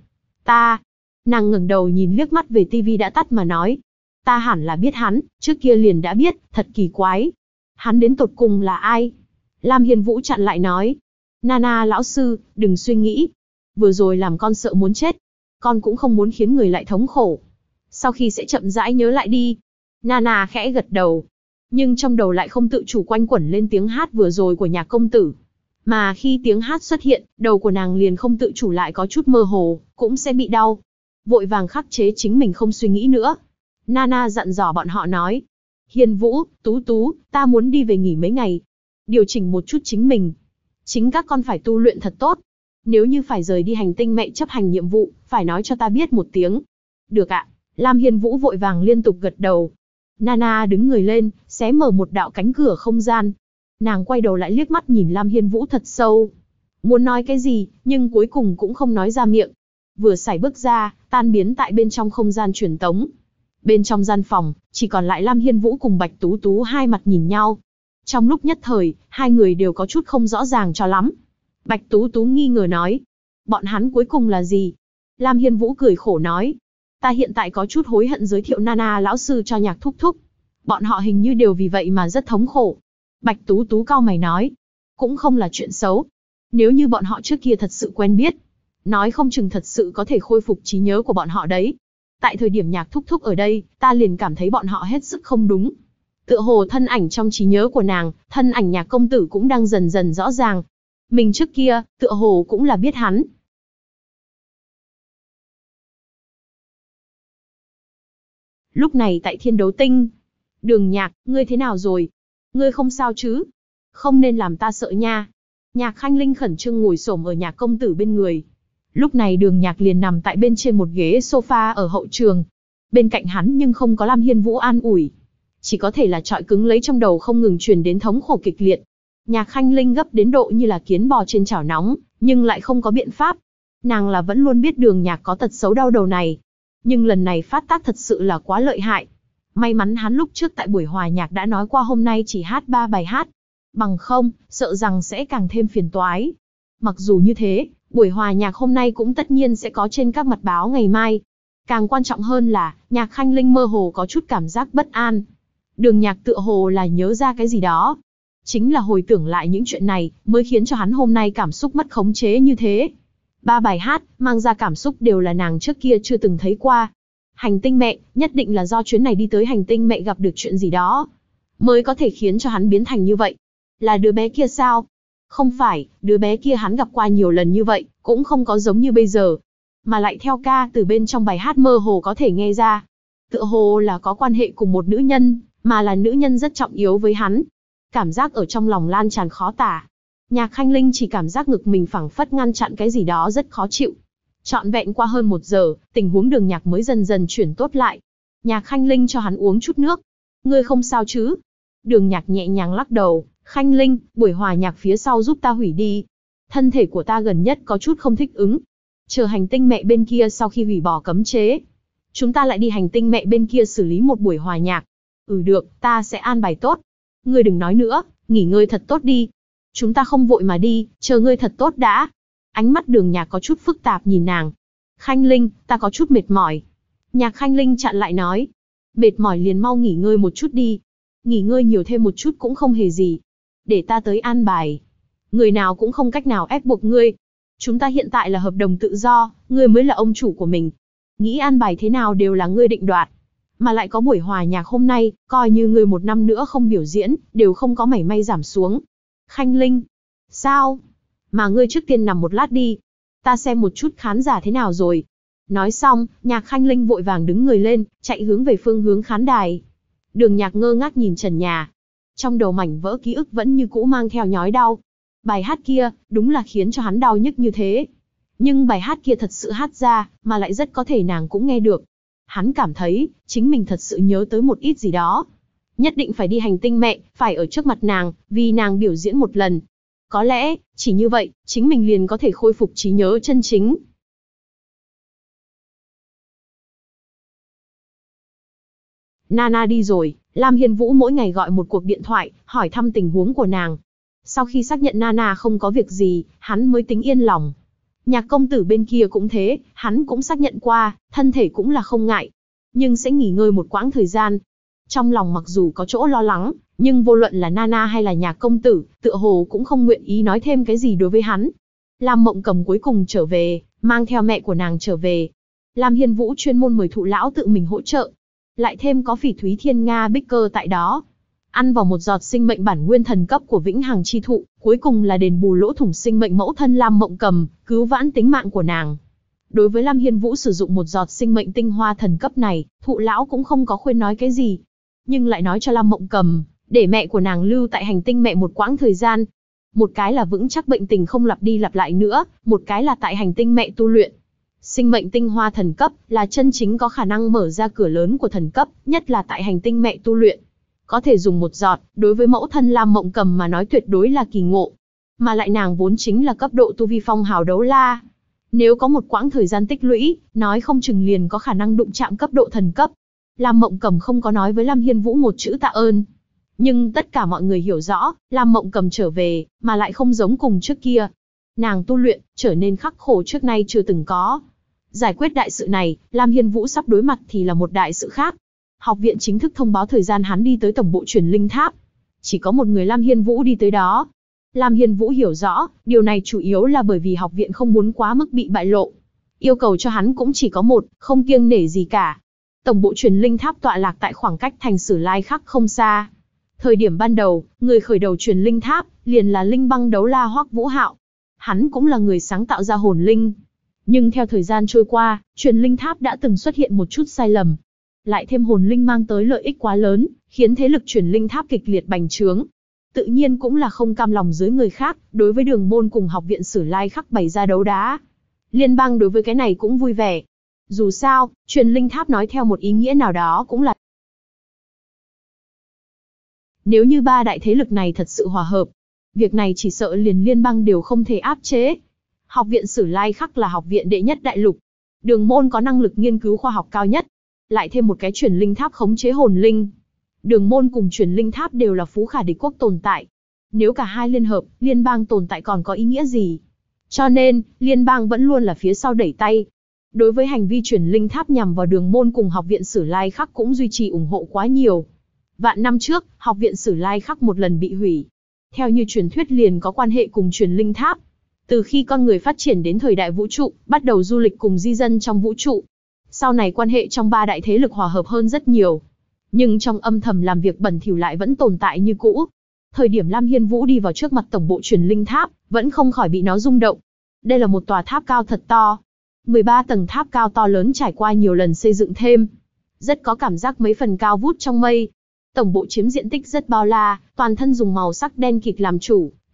Nàng ngẩng đầu nhìn liếc mắt về tivi đã tắt mà nói. Ta hẳn là biết hắn, trước kia liền đã biết, thật kỳ quái. Hắn đến tột cùng là ai? Lam Hiên Vũ chặn lại nói. Nana lão sư, đừng suy nghĩ. Vừa rồi làm con sợ muốn chết. Con cũng không muốn khiến người lại thống khổ. Sau khi sẽ chậm rãi nhớ lại đi. Nana khẽ gật đầu. Nhưng trong đầu lại không tự chủ quanh quẩn lên tiếng hát vừa rồi của Nhạc công tử. Mà khi tiếng hát xuất hiện, đầu của nàng liền không tự chủ lại có chút mơ hồ, cũng sẽ bị đau. Vội vàng khắc chế chính mình không suy nghĩ nữa. Nana dặn dò bọn họ nói. Hiên Vũ, Tú Tú, ta muốn đi về nghỉ mấy ngày. Điều chỉnh một chút chính mình. Chính các con phải tu luyện thật tốt. Nếu như phải rời đi hành tinh mẹ chấp hành nhiệm vụ, phải nói cho ta biết một tiếng. Được ạ. Lam Hiên Vũ vội vàng liên tục gật đầu. Nana đứng người lên, xé mở một đạo cánh cửa không gian. Nàng quay đầu lại liếc mắt nhìn Lam Hiên Vũ thật sâu. Muốn nói cái gì, nhưng cuối cùng cũng không nói ra miệng. Vừa sải bước ra, tan biến tại bên trong không gian truyền tống. Bên trong gian phòng, chỉ còn lại Lam Hiên Vũ cùng Bạch Tú Tú hai mặt nhìn nhau. Trong lúc nhất thời, hai người đều có chút không rõ ràng cho lắm. Bạch Tú Tú nghi ngờ nói. Bọn hắn cuối cùng là gì? Lam Hiên Vũ cười khổ nói. Ta hiện tại có chút hối hận giới thiệu Nana lão sư cho Nhạc thúc thúc. Bọn họ hình như đều vì vậy mà rất thống khổ. Bạch Tú Tú cau mày nói. Cũng không là chuyện xấu. Nếu như bọn họ trước kia thật sự quen biết, nói không chừng thật sự có thể khôi phục trí nhớ của bọn họ đấy. Tại thời điểm Nhạc thúc thúc ở đây, ta liền cảm thấy bọn họ hết sức không đúng. Tựa hồ thân ảnh trong trí nhớ của nàng, thân ảnh Nhạc công tử cũng đang dần dần rõ ràng. Mình trước kia, tựa hồ cũng là biết hắn. Lúc này tại Thiên Đấu Tinh. Đường Nhạc, ngươi thế nào rồi? Ngươi không sao chứ? Không nên làm ta sợ nha. Nhạc Khanh Linh khẩn trương ngồi xổm ở Nhạc công tử bên người. Lúc này Đường Nhạc liền nằm tại bên trên một ghế sofa ở hậu trường. Bên cạnh hắn nhưng không có Lam Hiên Vũ an ủi. Chỉ có thể là trọi cứng lấy trong đầu không ngừng truyền đến thống khổ kịch liệt. Nhạc Khanh Linh gấp đến độ như là kiến bò trên chảo nóng, nhưng lại không có biện pháp. Nàng là vẫn luôn biết Đường Nhạc có tật xấu đau đầu này. Nhưng lần này phát tác thật sự là quá lợi hại. May mắn hắn lúc trước tại buổi hòa nhạc đã nói qua hôm nay chỉ hát 3 bài hát. Bằng không, sợ rằng sẽ càng thêm phiền toái. Mặc dù như thế, buổi hòa nhạc hôm nay cũng tất nhiên sẽ có trên các mặt báo ngày mai. Càng quan trọng hơn là, Nhạc Khanh Linh mơ hồ có chút cảm giác bất an. Đường Nhạc tựa hồ là nhớ ra cái gì đó. Chính là hồi tưởng lại những chuyện này, mới khiến cho hắn hôm nay cảm xúc mất khống chế như thế. 3 bài hát, mang ra cảm xúc đều là nàng trước kia chưa từng thấy qua. Hành tinh mẹ, nhất định là do chuyến này đi tới hành tinh mẹ gặp được chuyện gì đó, mới có thể khiến cho hắn biến thành như vậy. Là đứa bé kia sao? Không phải, đứa bé kia hắn gặp qua nhiều lần như vậy, cũng không có giống như bây giờ. Mà lại theo ca từ bên trong bài hát mơ hồ có thể nghe ra. Tựa hồ là có quan hệ cùng một nữ nhân, mà là nữ nhân rất trọng yếu với hắn. Cảm giác ở trong lòng lan tràn khó tả. Nhạc Khanh Linh chỉ cảm giác ngực mình phảng phất ngăn chặn cái gì đó rất khó chịu. Trọn vẹn qua hơn 1 giờ, tình huống Đường Nhạc mới dần dần chuyển tốt lại. Nhạc Khanh Linh cho hắn uống chút nước. Ngươi không sao chứ? Đường Nhạc nhẹ nhàng lắc đầu. Khanh Linh, buổi hòa nhạc phía sau giúp ta hủy đi. Thân thể của ta gần nhất có chút không thích ứng. Chờ hành tinh mẹ bên kia sau khi hủy bỏ cấm chế, chúng ta lại đi hành tinh mẹ bên kia xử lý một buổi hòa nhạc. Được, ta sẽ an bài tốt. Ngươi đừng nói nữa, nghỉ ngơi thật tốt đi. Chúng ta không vội mà đi, chờ ngươi thật tốt đã. Ánh mắt Đường Nhạc có chút phức tạp nhìn nàng. Khanh Linh, ta có chút mệt mỏi. Nhạc Khanh Linh chặn lại nói. Mệt mỏi liền mau nghỉ ngơi một chút đi. Nghỉ ngơi nhiều thêm một chút cũng không hề gì. Để ta tới an bài. Người nào cũng không cách nào ép buộc ngươi. Chúng ta hiện tại là hợp đồng tự do, ngươi mới là ông chủ của mình. Nghĩ an bài thế nào đều là ngươi định đoạt. Mà lại có buổi hòa nhạc hôm nay, coi như ngươi 1 năm nữa không biểu diễn, đều không có mảy may giảm xuống. Khanh Linh. Sao? Mà ngươi trước tiên nằm một lát đi. Ta xem một chút khán giả thế nào rồi. Nói xong, Nhạc Khanh Linh vội vàng đứng người lên, chạy hướng về phương hướng khán đài. Đường Nhạc ngơ ngác nhìn trần nhà. Trong đầu mảnh vỡ ký ức vẫn như cũ mang theo nhói đau. Bài hát kia, đúng là khiến cho hắn đau nhức như thế. Nhưng bài hát kia thật sự hát ra, mà lại rất có thể nàng cũng nghe được. Hắn cảm thấy, chính mình thật sự nhớ tới một ít gì đó. Nhất định phải đi hành tinh mẹ, phải ở trước mặt nàng, vì nàng biểu diễn một lần. Có lẽ, chỉ như vậy, chính mình liền có thể khôi phục trí nhớ chân chính. Nana đi rồi, Lam Hiên Vũ mỗi ngày gọi một cuộc điện thoại, hỏi thăm tình huống của nàng. Sau khi xác nhận Nana không có việc gì, hắn mới tính yên lòng. Nhạc công tử bên kia cũng thế, hắn cũng xác nhận qua, thân thể cũng là không ngại. Nhưng sẽ nghỉ ngơi một quãng thời gian. Trong lòng mặc dù có chỗ lo lắng, nhưng vô luận là Nana hay là Nhạc công tử, tựa hồ cũng không nguyện ý nói thêm cái gì đối với hắn. Lam Mộng Cầm cuối cùng trở về, mang theo mẹ của nàng trở về. Lam Hiên Vũ chuyên môn mời thụ lão tự mình hỗ trợ. Lại thêm có Phỉ Thúy Thiên Nga Bích Cơ tại đó. Ăn vào một giọt sinh mệnh bản nguyên thần cấp của Vĩnh Hằng chi thụ, cuối cùng là đền bù lỗ thủng sinh mệnh mẫu thân Lam Mộng Cầm, cứu vãn tính mạng của nàng. Đối với Lam Hiên Vũ sử dụng một giọt sinh mệnh tinh hoa thần cấp này, thụ lão cũng không có khuyên nói cái gì, nhưng lại nói cho Lam Mộng Cầm, để mẹ của nàng lưu tại hành tinh mẹ một quãng thời gian. Một cái là vững chắc bệnh tình không lặp đi lặp lại nữa, một cái là tại hành tinh mẹ tu luyện. Sinh mệnh tinh hoa thần cấp là chân chính có khả năng mở ra cửa lớn của thần cấp, nhất là tại hành tinh mẹ tu luyện. Có thể dùng một giọt, đối với mẫu thân Lam Mộng Cầm mà nói tuyệt đối là kỳ ngộ. Mà lại nàng vốn chính là cấp độ tu vi phong hào đấu la. Nếu có một quãng thời gian tích lũy, nói không chừng liền có khả năng đụng chạm cấp độ thần cấp. Lam Mộng Cầm không có nói với Lam Hiên Vũ một chữ tạ ơn. Nhưng tất cả mọi người hiểu rõ, Lam Mộng Cầm trở về, mà lại không giống cùng trước kia. Nàng tu luyện, trở nên khắc khổ trước nay chưa từng có. Giải quyết đại sự này, Lam Hiên Vũ sắp đối mặt thì là một đại sự khác. Học viện chính thức thông báo thời gian hắn đi tới tổng bộ truyền linh tháp. Chỉ có một người Lam Hiên Vũ đi tới đó. Lam Hiên Vũ hiểu rõ, điều này chủ yếu là bởi vì học viện không muốn quá mức bị bại lộ. Yêu cầu cho hắn cũng chỉ có một, không kiêng nể gì cả. Tổng bộ truyền linh tháp tọa lạc tại khoảng cách thành Sử Lai Khắc không xa. Thời điểm ban đầu, người khởi đầu truyền linh tháp, liền là linh băng đấu la Hoắc Vũ Hạo. Hắn cũng là người sáng tạo ra hồn linh. Nhưng theo thời gian trôi qua, truyền linh tháp đã từng xuất hiện một chút sai lầm. Lại thêm hồn linh mang tới lợi ích quá lớn, khiến thế lực truyền linh tháp kịch liệt bành trướng. Tự nhiên cũng là không cam lòng dưới người khác, đối với Đường Môn cùng học viện Sử Lai Khắc bày ra đấu đá. Liên bang đối với cái này cũng vui vẻ. Dù sao, truyền linh tháp nói theo một ý nghĩa nào đó cũng là nếu như 3 đại thế lực này thật sự hòa hợp, việc này chỉ sợ liền liên bang đều không thể áp chế. Học viện Sử Lai Khắc là học viện đệ nhất đại lục. Đường Môn có năng lực nghiên cứu khoa học cao nhất. Lại thêm một cái truyền linh tháp khống chế hồn linh. Đường Môn cùng truyền linh tháp đều là phú khả địch quốc tồn tại. Nếu cả hai liên hợp, liên bang tồn tại còn có ý nghĩa gì? Cho nên, liên bang vẫn luôn là phía sau đẩy tay. Đối với hành vi truyền linh tháp nhằm vào Đường Môn cùng học viện Sử Lai Khắc cũng duy trì ủng hộ quá nhiều. Vạn năm trước, học viện Sử Lai Khắc một lần bị hủy. Theo như truyền thuyết liền có quan hệ cùng truyền linh tháp. Từ khi con người phát triển đến thời đại vũ trụ, bắt đầu du lịch cùng di dân trong vũ trụ. Sau này quan hệ trong 3 đại thế lực hòa hợp hơn rất nhiều. Nhưng trong âm thầm làm việc bẩn thỉu lại vẫn tồn tại như cũ. Thời điểm Lam Hiên Vũ đi vào trước mặt tổng bộ truyền linh tháp, vẫn không khỏi bị nó rung động. Đây là một tòa tháp cao thật to. 13 tầng tháp cao to lớn trải qua nhiều lần xây dựng thêm. Rất có cảm giác mấy phần cao vút trong mây. Tổng bộ chiếm diện tích rất bao la, toàn thân dùng màu sắc đen kịt làm chủ,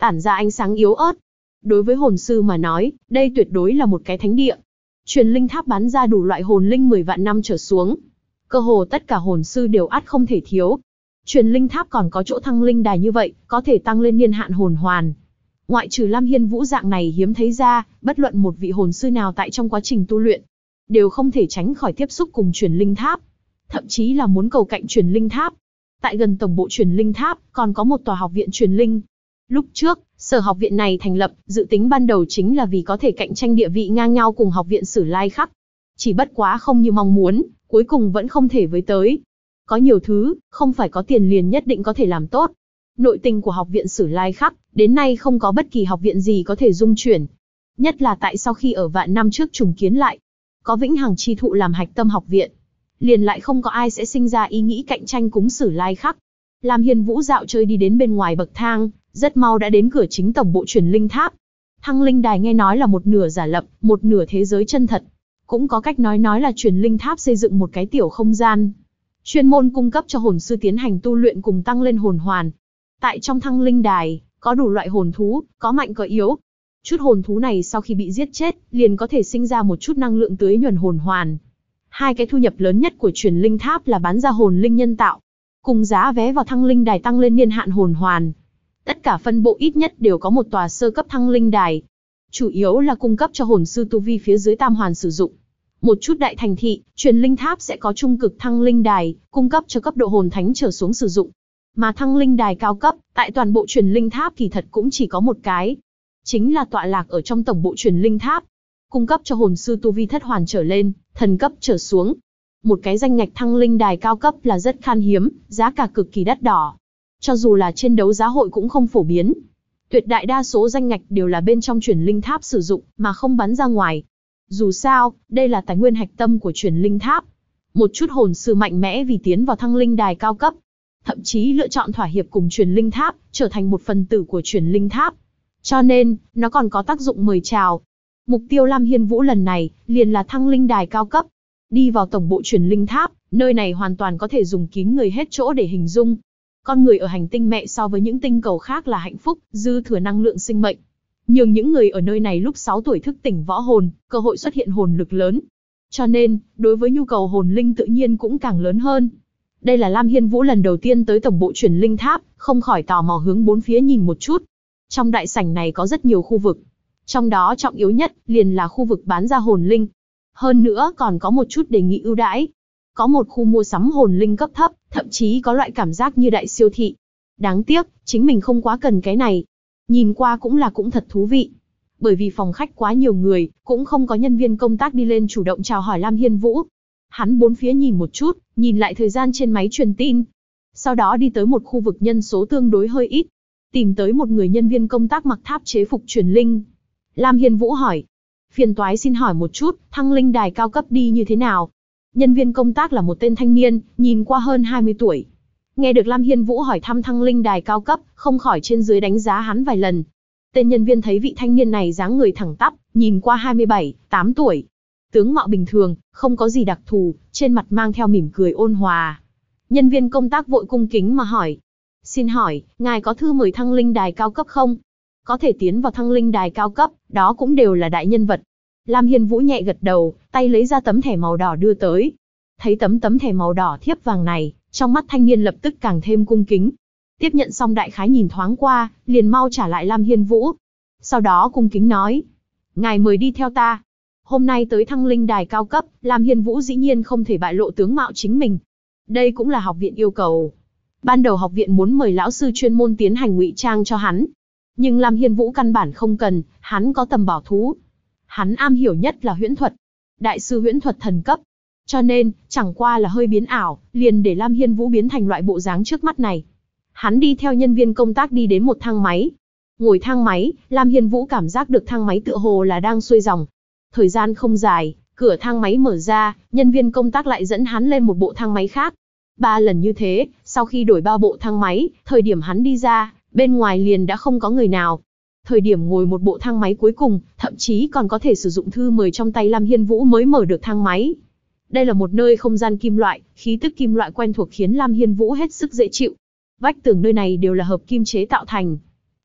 tản ra ánh sáng yếu ớt. Đối với hồn sư mà nói, đây tuyệt đối là một cái thánh địa. Truyền linh tháp bán ra đủ loại hồn linh 10 vạn năm trở xuống. Cơ hồ tất cả hồn sư đều ắt không thể thiếu. Truyền linh tháp còn có chỗ thăng linh đài như vậy, có thể tăng lên niên hạn hồn hoàn. Ngoại trừ Lam Hiên Vũ dạng này hiếm thấy ra, bất luận một vị hồn sư nào tại trong quá trình tu luyện, đều không thể tránh khỏi tiếp xúc cùng truyền linh tháp. Thậm chí là muốn cầu cạnh truyền linh tháp. Tại gần tổng bộ truyền linh tháp, còn có một tòa học viện truyền linh. Lúc trước, sở học viện này thành lập, dự tính ban đầu chính là vì có thể cạnh tranh địa vị ngang nhau cùng học viện Sử Lai Khắc. Chỉ bất quá không như mong muốn, cuối cùng vẫn không thể với tới. Có nhiều thứ, không phải có tiền liền nhất định có thể làm tốt. Nội tình của học viện Sử Lai Khắc, đến nay không có bất kỳ học viện gì có thể dung chuyển. Nhất là tại sau khi ở vạn năm trước trùng kiến lại, có Vĩnh Hằng Chi Thụ làm hạch tâm học viện, liền lại không có ai sẽ sinh ra ý nghĩ cạnh tranh cúng Sử Lai Khắc. Lam Hiên Vũ dạo chơi đi đến bên ngoài bậc thang, rất mau đã đến cửa chính tổng bộ truyền linh tháp. Thăng linh đài nghe nói là một nửa giả lập, một nửa thế giới chân thật. Cũng có cách nói là truyền linh tháp xây dựng một cái tiểu không gian, chuyên môn cung cấp cho hồn sư tiến hành tu luyện cùng tăng lên hồn hoàn. Tại trong thăng linh đài, có đủ loại hồn thú, có mạnh có yếu. Chút hồn thú này sau khi bị giết chết, liền có thể sinh ra một chút năng lượng tưới nhuần hồn hoàn. Hai cái thu nhập lớn nhất của truyền linh tháp là bán ra hồn linh nhân tạo, cùng giá vé vào thăng linh đài tăng lên niên hạn hồn hoàn. Tất cả phân bộ ít nhất đều có một tòa sơ cấp thăng linh đài. Chủ yếu là cung cấp cho hồn sư tu vi phía dưới tam hoàn sử dụng. Một chút đại thành thị, truyền linh tháp sẽ có trung cực thăng linh đài, cung cấp cho cấp độ hồn thánh trở xuống sử dụng. Mà thăng linh đài cao cấp, tại toàn bộ truyền linh tháp kỳ thật cũng chỉ có một cái. Chính là tọa lạc ở trong tổng bộ truyền linh tháp. Cung cấp cho hồn sư tu vi thất hoàn trở lên, thần cấp trở xuống. Một cái danh ngạch thăng linh đài cao cấp là rất khan hiếm, giá cả cực kỳ đắt đỏ. Cho dù là trên đấu giá hội cũng không phổ biến. Tuyệt đại đa số danh ngạch đều là bên trong truyền linh tháp sử dụng, mà không bán ra ngoài. Dù sao, đây là tài nguyên hạch tâm của truyền linh tháp. Một chút hồn sư mạnh mẽ vì tiến vào thăng linh đài cao cấp, thậm chí lựa chọn thỏa hiệp cùng truyền linh tháp, trở thành một phần tử của truyền linh tháp. Cho nên, nó còn có tác dụng mời chào. Mục tiêu Lam Hiên Vũ lần này, liền là thăng linh đài cao cấp. Đi vào tổng bộ truyền linh tháp, nơi này hoàn toàn có thể dùng kín người hết chỗ để hình dung. Con người ở hành tinh mẹ so với những tinh cầu khác là hạnh phúc, dư thừa năng lượng sinh mệnh. Nhưng những người ở nơi này lúc 6 tuổi thức tỉnh võ hồn, cơ hội xuất hiện hồn lực lớn. Cho nên, đối với nhu cầu hồn linh tự nhiên cũng càng lớn hơn. Đây là Lam Hiên Vũ lần đầu tiên tới tổng bộ truyền linh tháp, không khỏi tò mò hướng bốn phía nhìn một chút. Trong đại sảnh này có rất nhiều khu vực. Trong đó trọng yếu nhất, liền là khu vực bán ra hồn linh. Hơn nữa còn có một chút đề nghị ưu đãi. Có một khu mua sắm hồn linh cấp thấp, thậm chí có loại cảm giác như đại siêu thị. Đáng tiếc, chính mình không quá cần cái này. Nhìn qua cũng thật thú vị. Bởi vì phòng khách quá nhiều người, cũng không có nhân viên công tác đi lên chủ động chào hỏi Lam Hiên Vũ. Hắn bốn phía nhìn một chút, nhìn lại thời gian trên máy truyền tin. Sau đó đi tới một khu vực nhân số tương đối hơi ít. Tìm tới một người nhân viên công tác mặc tháp chế phục truyền linh. Lam Hiên Vũ hỏi. Phiền toái xin hỏi một chút, thăng linh đài cao cấp đi như thế nào? Nhân viên công tác là một tên thanh niên, nhìn qua hơn 20 tuổi. Nghe được Lam Hiên Vũ hỏi thăm thăng linh đài cao cấp, không khỏi trên dưới đánh giá hắn vài lần. Tên nhân viên thấy vị thanh niên này dáng người thẳng tắp, nhìn qua 27, 8 tuổi. Tướng mạo bình thường, không có gì đặc thù, trên mặt mang theo mỉm cười ôn hòa. Nhân viên công tác vội cung kính mà hỏi. Xin hỏi, ngài có thư mời thăng linh đài cao cấp không? Có thể tiến vào thăng linh đài cao cấp, đó cũng đều là đại nhân vật. Lam Hiên Vũ nhẹ gật đầu, tay lấy ra tấm thẻ màu đỏ đưa tới. Thấy tấm thẻ màu đỏ thiếp vàng này, trong mắt thanh niên lập tức càng thêm cung kính. Tiếp nhận xong đại khái nhìn thoáng qua, liền mau trả lại Lam Hiên Vũ. Sau đó cung kính nói. Ngài mời đi theo ta. Hôm nay tới thăng linh đài cao cấp, Lam Hiên Vũ dĩ nhiên không thể bại lộ tướng mạo chính mình. Đây cũng là học viện yêu cầu. Ban đầu học viện muốn mời lão sư chuyên môn tiến hành ngụy trang cho hắn. Nhưng Lam Hiên Vũ căn bản không cần, hắn có tầm bảo thú. Hắn am hiểu nhất là huyễn thuật. Đại sư huyễn thuật thần cấp. Cho nên, chẳng qua là hơi biến ảo, liền để Lam Hiên Vũ biến thành loại bộ dáng trước mắt này. Hắn đi theo nhân viên công tác đi đến một thang máy. Ngồi thang máy, Lam Hiên Vũ cảm giác được thang máy tựa hồ là đang xuôi dòng. Thời gian không dài, cửa thang máy mở ra, nhân viên công tác lại dẫn hắn lên một bộ thang máy khác. 3 lần như thế, sau khi đổi 3 bộ thang máy, thời điểm hắn đi ra, bên ngoài liền đã không có người nào. Thời điểm ngồi một bộ thang máy cuối cùng, thậm chí còn có thể sử dụng thư mời trong tay Lam Hiên Vũ mới mở được thang máy. Đây là một nơi không gian kim loại, khí tức kim loại quen thuộc khiến Lam Hiên Vũ hết sức dễ chịu. Vách tường nơi này đều là hợp kim chế tạo thành.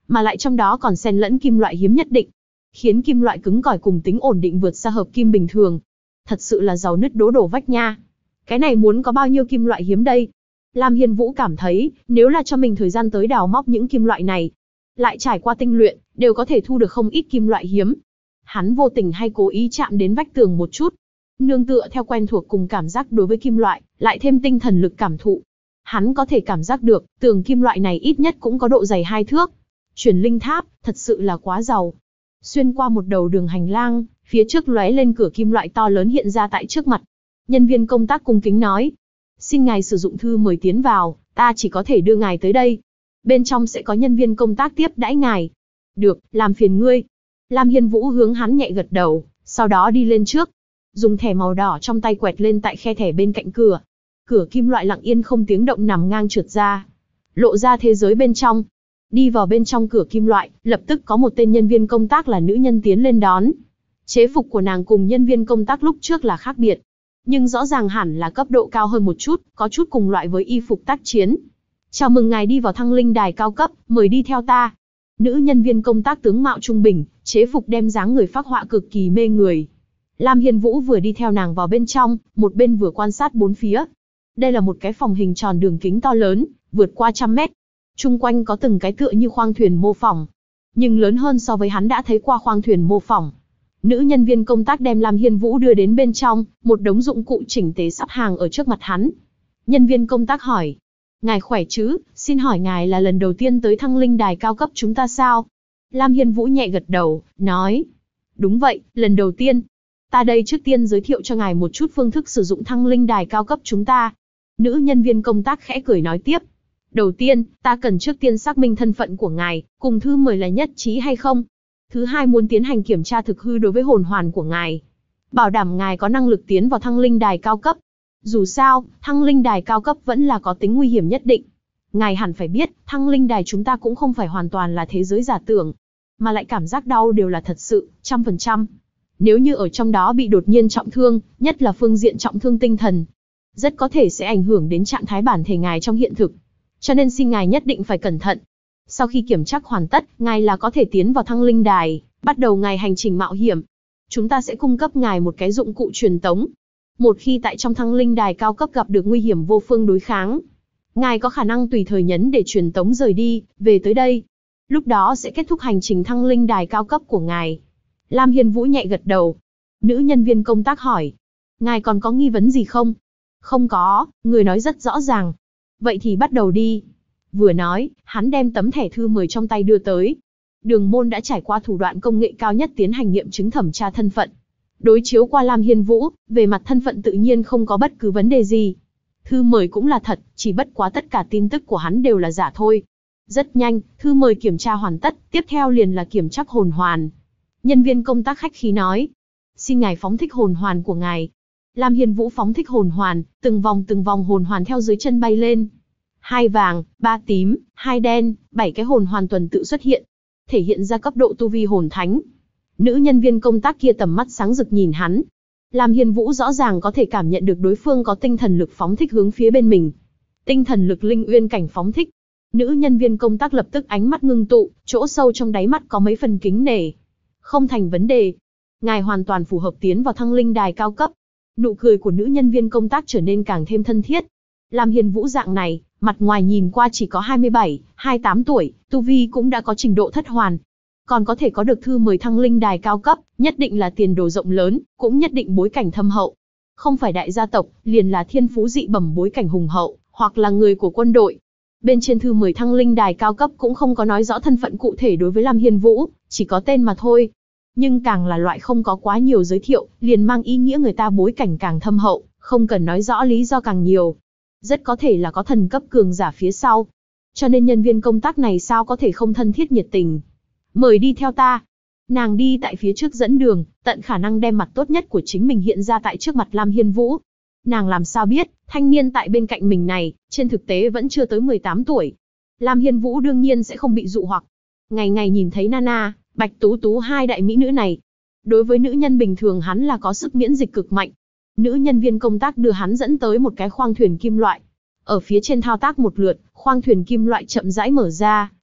mà lại trong đó còn xen lẫn kim loại hiếm nhất định, khiến kim loại cứng cỏi cùng tính ổn định vượt xa hợp kim bình thường. Thật sự là giàu nứt đố đổ vách nha. Cái này muốn có bao nhiêu kim loại hiếm đây? Lam Hiên Vũ cảm thấy, nếu là cho mình thời gian tới đào móc những kim loại này, lại trải qua tinh luyện, đều có thể thu được không ít kim loại hiếm. Hắn vô tình hay cố ý chạm đến vách tường một chút, nương tựa theo quen thuộc cùng cảm giác đối với kim loại, lại thêm tinh thần lực cảm thụ. Hắn có thể cảm giác được, tường kim loại này ít nhất cũng có độ dày 2 thước. Truyền linh tháp, thật sự là quá giàu. Xuyên qua một đầu đường hành lang, phía trước lóe lên cửa kim loại to lớn hiện ra tại trước mặt. Nhân viên công tác cung kính nói: xin ngài sử dụng thư mời tiến vào, ta chỉ có thể đưa ngài tới đây. Bên trong sẽ có nhân viên công tác tiếp đãi ngài. Được, làm phiền ngươi. Lam Hiên Vũ hướng hắn nhẹ gật đầu, sau đó đi lên trước. Dùng thẻ màu đỏ trong tay quẹt lên tại khe thẻ bên cạnh cửa. Cửa kim loại lặng yên không tiếng động nằm ngang trượt ra, lộ ra thế giới bên trong. Đi vào bên trong cửa kim loại, lập tức có một tên nhân viên công tác là nữ nhân tiến lên đón. Chế phục của nàng cùng nhân viên công tác lúc trước là khác biệt, nhưng rõ ràng hẳn là cấp độ cao hơn một chút, có chút cùng loại với y phục tác chiến. Chào mừng ngài đi vào Thăng Linh Đài cao cấp, mời đi theo ta. Nữ nhân viên công tác tướng mạo trung bình, chế phục đem dáng người phác họa cực kỳ mê người. Lam Hiên Vũ vừa đi theo nàng vào bên trong, một bên vừa quan sát bốn phía. Đây là một cái phòng hình tròn đường kính to lớn, vượt qua 100 mét. Chung quanh có từng cái tựa như khoang thuyền mô phỏng, nhưng lớn hơn so với hắn đã thấy qua khoang thuyền mô phỏng. Nữ nhân viên công tác đem Lam Hiên Vũ đưa đến bên trong, một đống dụng cụ chỉnh tề sắp hàng ở trước mặt hắn. Nhân viên công tác hỏi: ngài khỏe chứ, xin hỏi ngài là lần đầu tiên tới Thăng Linh Đài cao cấp chúng ta sao? Lam Hiên Vũ nhẹ gật đầu, nói: đúng vậy, lần đầu tiên. Ta đây trước tiên giới thiệu cho ngài một chút phương thức sử dụng Thăng Linh Đài cao cấp chúng ta. Nữ nhân viên công tác khẽ cười nói tiếp: đầu tiên, ta cần trước tiên xác minh thân phận của ngài, cùng thư mời là nhất trí hay không. Thứ hai, muốn tiến hành kiểm tra thực hư đối với hồn hoàn của ngài, bảo đảm ngài có năng lực tiến vào Thăng Linh Đài cao cấp. Dù sao, Thăng Linh Đài cao cấp vẫn là có tính nguy hiểm nhất định. Ngài hẳn phải biết, Thăng Linh Đài chúng ta cũng không phải hoàn toàn là thế giới giả tưởng, mà lại cảm giác đau đều là thật sự, 100%. Nếu như ở trong đó bị đột nhiên trọng thương, nhất là phương diện trọng thương tinh thần, rất có thể sẽ ảnh hưởng đến trạng thái bản thể ngài trong hiện thực. Cho nên xin ngài nhất định phải cẩn thận. Sau khi kiểm tra hoàn tất, ngài là có thể tiến vào Thăng Linh Đài, bắt đầu ngài hành trình mạo hiểm. Chúng ta sẽ cung cấp ngài một cái dụng cụ truyền tống. Một khi tại trong Thăng Linh Đài cao cấp gặp được nguy hiểm vô phương đối kháng, ngài có khả năng tùy thời nhấn để truyền tống rời đi, về tới đây. Lúc đó sẽ kết thúc hành trình Thăng Linh Đài cao cấp của ngài. Lam Hiên Vũ nhẹ gật đầu. Nữ nhân viên công tác hỏi: ngài còn có nghi vấn gì không? Không có, người nói rất rõ ràng. Vậy thì bắt đầu đi. Vừa nói, hắn đem tấm thẻ thư mời trong tay đưa tới. Đường môn đã trải qua thủ đoạn công nghệ cao nhất tiến hành nghiệm chứng thẩm tra thân phận. Đối chiếu qua Lam Hiên Vũ, về mặt thân phận tự nhiên không có bất cứ vấn đề gì. Thư mời cũng là thật, chỉ bất quá tất cả tin tức của hắn đều là giả thôi. Rất nhanh, thư mời kiểm tra hoàn tất, tiếp theo liền là kiểm tra hồn hoàn. Nhân viên công tác khách khí nói: xin ngài phóng thích hồn hoàn của ngài. Lam Hiên Vũ phóng thích hồn hoàn, từng vòng hồn hoàn theo dưới chân bay lên. 2 vàng, 3 tím, 2 đen, 7 cái hồn hoàn tuần tự xuất hiện, thể hiện ra cấp độ tu vi hồn thánh. Nữ nhân viên công tác kia tầm mắt sáng rực nhìn hắn. Lam Hiên Vũ rõ ràng có thể cảm nhận được đối phương có tinh thần lực phóng thích hướng phía bên mình. Tinh thần lực linh uyên cảnh phóng thích. Nữ nhân viên công tác lập tức ánh mắt ngưng tụ, chỗ sâu trong đáy mắt có mấy phần kính nể. Không thành vấn đề. Ngài hoàn toàn phù hợp tiến vào Thăng Linh Đài cao cấp. Nụ cười của nữ nhân viên công tác trở nên càng thêm thân thiết. Lam Hiên Vũ dạng này, mặt ngoài nhìn qua chỉ có 27, 28 tuổi, tu vi cũng đã có trình độ thất hoàn. Còn có thể có được thư mời Thăng Linh Đài cao cấp, nhất định là tiền đồ rộng lớn, cũng nhất định bối cảnh thâm hậu. Không phải đại gia tộc, liền là thiên phú dị bẩm bối cảnh hùng hậu, hoặc là người của quân đội. Bên trên thư mời Thăng Linh Đài cao cấp cũng không có nói rõ thân phận cụ thể đối với Lam Hiên Vũ, chỉ có tên mà thôi. Nhưng càng là loại không có quá nhiều giới thiệu, liền mang ý nghĩa người ta bối cảnh càng thâm hậu, không cần nói rõ lý do càng nhiều. Rất có thể là có thần cấp cường giả phía sau. Cho nên nhân viên công tác này sao có thể không thân thiết nhiệt tình. Mời đi theo ta. Nàng đi tại phía trước dẫn đường, tận khả năng đem mặt tốt nhất của chính mình hiện ra tại trước mặt Lam Hiên Vũ. Nàng làm sao biết, thanh niên tại bên cạnh mình này, trên thực tế vẫn chưa tới 18 tuổi. Lam Hiên Vũ đương nhiên sẽ không bị dụ hoặc. Ngày ngày nhìn thấy Nana, Bạch Tú Tú hai đại mỹ nữ này. Đối với nữ nhân bình thường hắn là có sức miễn dịch cực mạnh. Nữ nhân viên công tác đưa hắn dẫn tới một cái khoang thuyền kim loại. Ở phía trên thao tác một lượt, khoang thuyền kim loại chậm rãi mở ra,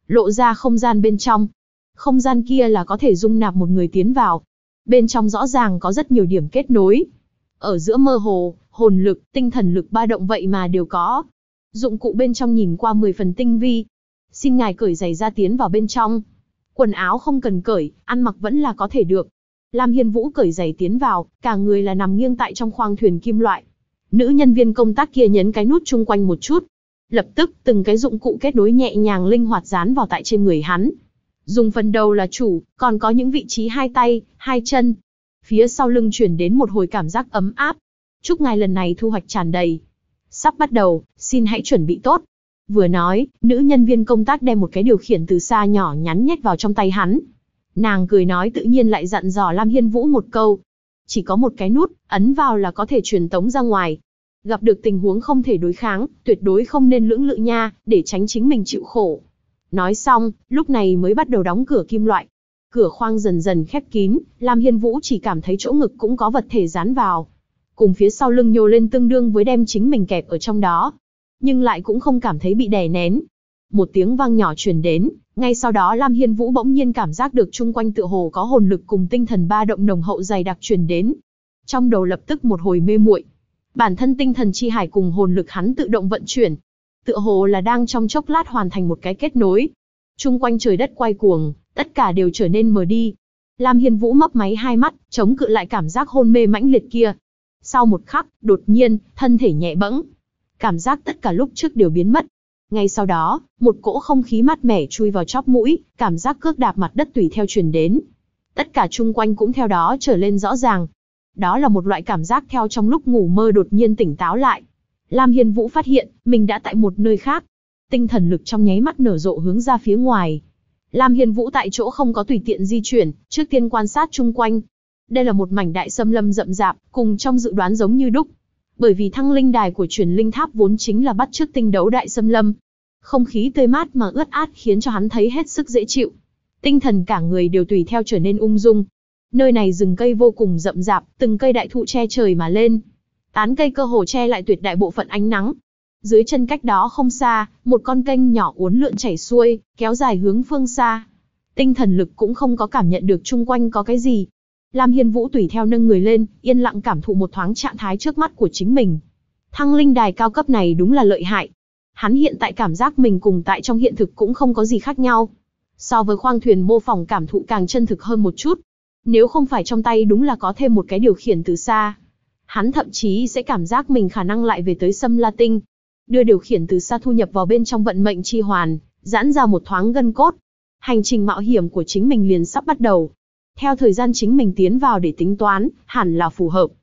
lộ ra không gian bên trong. Không gian kia là có thể dung nạp một người tiến vào. Bên trong rõ ràng có rất nhiều điểm kết nối. Ở giữa mơ hồ, hồn lực, tinh thần lực ba động vậy mà đều có. Dụng cụ bên trong nhìn qua 10 phần tinh vi. Xin ngài cởi giày ra tiến vào bên trong. Quần áo không cần cởi, ăn mặc vẫn là có thể được. Lam Hiên Vũ cởi giày tiến vào, cả người là nằm nghiêng tại trong khoang thuyền kim loại. Nữ nhân viên công tác kia nhấn cái nút chung quanh một chút. Lập tức, từng cái dụng cụ kết nối nhẹ nhàng linh hoạt dán vào tại trên người hắn. Dùng phần đầu là chủ, còn có những vị trí hai tay, hai chân. Phía sau lưng chuyển đến một hồi cảm giác ấm áp. Chúc ngài lần này thu hoạch tràn đầy. Sắp bắt đầu, xin hãy chuẩn bị tốt. Vừa nói, nữ nhân viên công tác đem một cái điều khiển từ xa nhỏ nhắn nhét vào trong tay hắn. Nàng cười nói tự nhiên lại dặn dò Lam Hiên Vũ một câu. Chỉ có một cái nút, ấn vào là có thể truyền tống ra ngoài. Gặp được tình huống không thể đối kháng, tuyệt đối không nên lưỡng lự nha, để tránh chính mình chịu khổ. Nói xong, lúc này mới bắt đầu đóng cửa kim loại. Cửa khoang dần dần khép kín, Lam Hiên Vũ chỉ cảm thấy chỗ ngực cũng có vật thể dán vào. Cùng phía sau lưng nhô lên tương đương với đem chính mình kẹp ở trong đó. Nhưng lại cũng không cảm thấy bị đè nén. Một tiếng vang nhỏ truyền đến, ngay sau đó Lam Hiên Vũ bỗng nhiên cảm giác được chung quanh tựa hồ có hồn lực cùng tinh thần ba động nồng hậu dày đặc truyền đến. Trong đầu lập tức một hồi mê muội. Bản thân tinh thần chi hải cùng hồn lực hắn tự động vận chuyển. Tựa hồ là đang trong chốc lát hoàn thành một cái kết nối. Chung quanh trời đất quay cuồng, tất cả đều trở nên mờ đi. Lam Hiên Vũ mấp máy hai mắt, chống cự lại cảm giác hôn mê mãnh liệt kia. Sau một khắc, đột nhiên, thân thể nhẹ bẫng. Cảm giác tất cả lúc trước đều biến mất. Ngay sau đó, một cỗ không khí mát mẻ chui vào chóp mũi, cảm giác cước đạp mặt đất tùy theo truyền đến. Tất cả chung quanh cũng theo đó trở lên rõ ràng. Đó là một loại cảm giác theo trong lúc ngủ mơ đột nhiên tỉnh táo lại. Lam Hiên Vũ phát hiện, mình đã tại một nơi khác. Tinh thần lực trong nháy mắt nở rộ hướng ra phía ngoài. Lam Hiên Vũ tại chỗ không có tùy tiện di chuyển, trước tiên quan sát chung quanh. Đây là một mảnh đại xâm lâm rậm rạp, cùng trong dự đoán giống như đúc. Bởi vì thăng linh đài của truyền linh tháp vốn chính là bắt chước tinh đấu đại xâm lâm. Không khí tươi mát mà ướt át khiến cho hắn thấy hết sức dễ chịu. Tinh thần cả người đều tùy theo trở nên ung dung. Nơi này rừng cây vô cùng rậm rạp, từng cây đại thụ che trời mà lên. Tán cây cơ hồ che lại tuyệt đại bộ phận ánh nắng. Dưới chân cách đó không xa, một con kênh nhỏ uốn lượn chảy xuôi, kéo dài hướng phương xa. Tinh thần lực cũng không có cảm nhận được chung quanh có cái gì. Lam Hiên Vũ tùy theo nâng người lên, yên lặng cảm thụ một thoáng trạng thái trước mắt của chính mình. Thăng linh đài cao cấp này đúng là lợi hại. Hắn hiện tại cảm giác mình cùng tại trong hiện thực cũng không có gì khác nhau. So với khoang thuyền mô phỏng cảm thụ càng chân thực hơn một chút. Nếu không phải trong tay đúng là có thêm một cái điều khiển từ xa. Hắn thậm chí sẽ cảm giác mình khả năng lại về tới Sâm La Tinh. Đưa điều khiển từ xa thu nhập vào bên trong vận mệnh chi hoàn, giãn ra một thoáng gân cốt. Hành trình mạo hiểm của chính mình liền sắp bắt đầu. Theo thời gian chính mình tiến vào để tính toán, hẳn là phù hợp.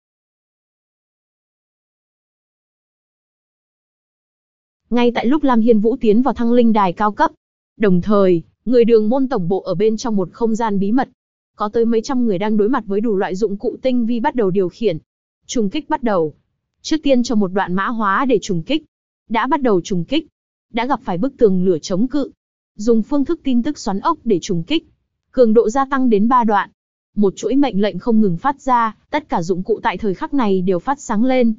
Ngay tại lúc Lam Hiên Vũ tiến vào thăng linh đài cao cấp, đồng thời, người đường môn tổng bộ ở bên trong một không gian bí mật. Có tới mấy trăm người đang đối mặt với đủ loại dụng cụ tinh vi bắt đầu điều khiển. Trùng kích bắt đầu. Trước tiên cho một đoạn mã hóa để trùng kích. Đã bắt đầu trùng kích. Đã gặp phải bức tường lửa chống cự. Dùng phương thức tin tức xoắn ốc để trùng kích. Cường độ gia tăng đến 3 đoạn. Một chuỗi mệnh lệnh không ngừng phát ra, tất cả dụng cụ tại thời khắc này đều phát sáng lên.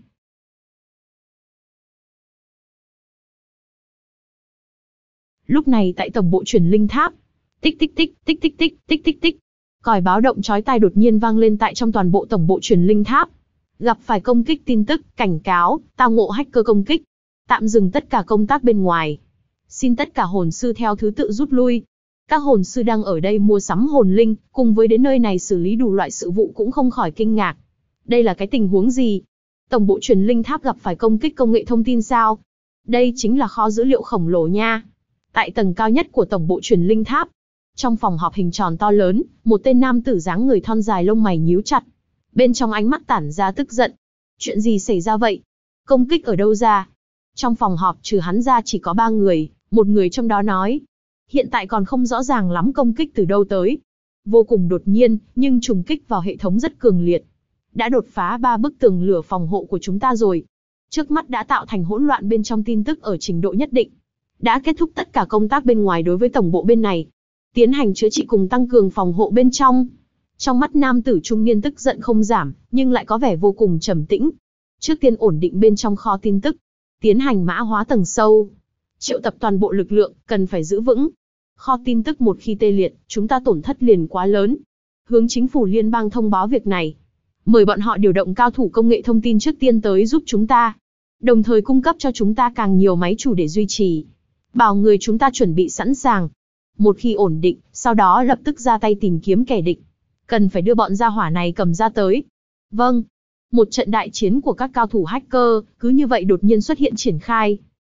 Lúc này tại tổng bộ truyền linh tháp, tích tích tích, tích tích tích, tích tích tích. Còi báo động chói tai đột nhiên vang lên tại trong toàn bộ tổng bộ truyền linh tháp. Gặp phải công kích tin tức, cảnh cáo, tao ngộ hacker công kích. Tạm dừng tất cả công tác bên ngoài. Xin tất cả hồn sư theo thứ tự rút lui. Các hồn sư đang ở đây mua sắm hồn linh, cùng với đến nơi này xử lý đủ loại sự vụ cũng không khỏi kinh ngạc. Đây là cái tình huống gì? Tổng bộ truyền linh tháp gặp phải công kích công nghệ thông tin sao? Đây chính là kho dữ liệu khổng lồ nha. Tại tầng cao nhất của tổng bộ truyền linh tháp, trong phòng họp hình tròn to lớn, một tên nam tử dáng người thon dài lông mày nhíu chặt. Bên trong ánh mắt tản ra tức giận. Chuyện gì xảy ra vậy? Công kích ở đâu ra? Trong phòng họp trừ hắn ra chỉ có 3 người, một người trong đó nói. Hiện tại còn không rõ ràng lắm công kích từ đâu tới. Vô cùng đột nhiên, nhưng trùng kích vào hệ thống rất cường liệt. Đã đột phá 3 bức tường lửa phòng hộ của chúng ta rồi. Trước mắt đã tạo thành hỗn loạn bên trong tin tức ở trình độ nhất định. Đã kết thúc tất cả công tác bên ngoài đối với tổng bộ bên này. Tiến hành chữa trị cùng tăng cường phòng hộ bên trong. Trong mắt nam tử trung niên tức giận không giảm, nhưng lại có vẻ vô cùng trầm tĩnh. Trước tiên ổn định bên trong kho tin tức. Tiến hành mã hóa tầng sâu. Triệu tập toàn bộ lực lượng, cần phải giữ vững. Kho tin tức một khi tê liệt, chúng ta tổn thất liền quá lớn. Hướng chính phủ liên bang thông báo việc này. Mời bọn họ điều động cao thủ công nghệ thông tin trước tiên tới giúp chúng ta. Đồng thời cung cấp cho chúng ta càng nhiều máy chủ để duy trì. Bảo người chúng ta chuẩn bị sẵn sàng. Một khi ổn định, sau đó lập tức ra tay tìm kiếm kẻ địch. Cần phải đưa bọn gia hỏa này cầm ra tới. Vâng. Một trận đại chiến của các cao thủ hacker, cứ như vậy đột nhiên xuất hiện triển khai.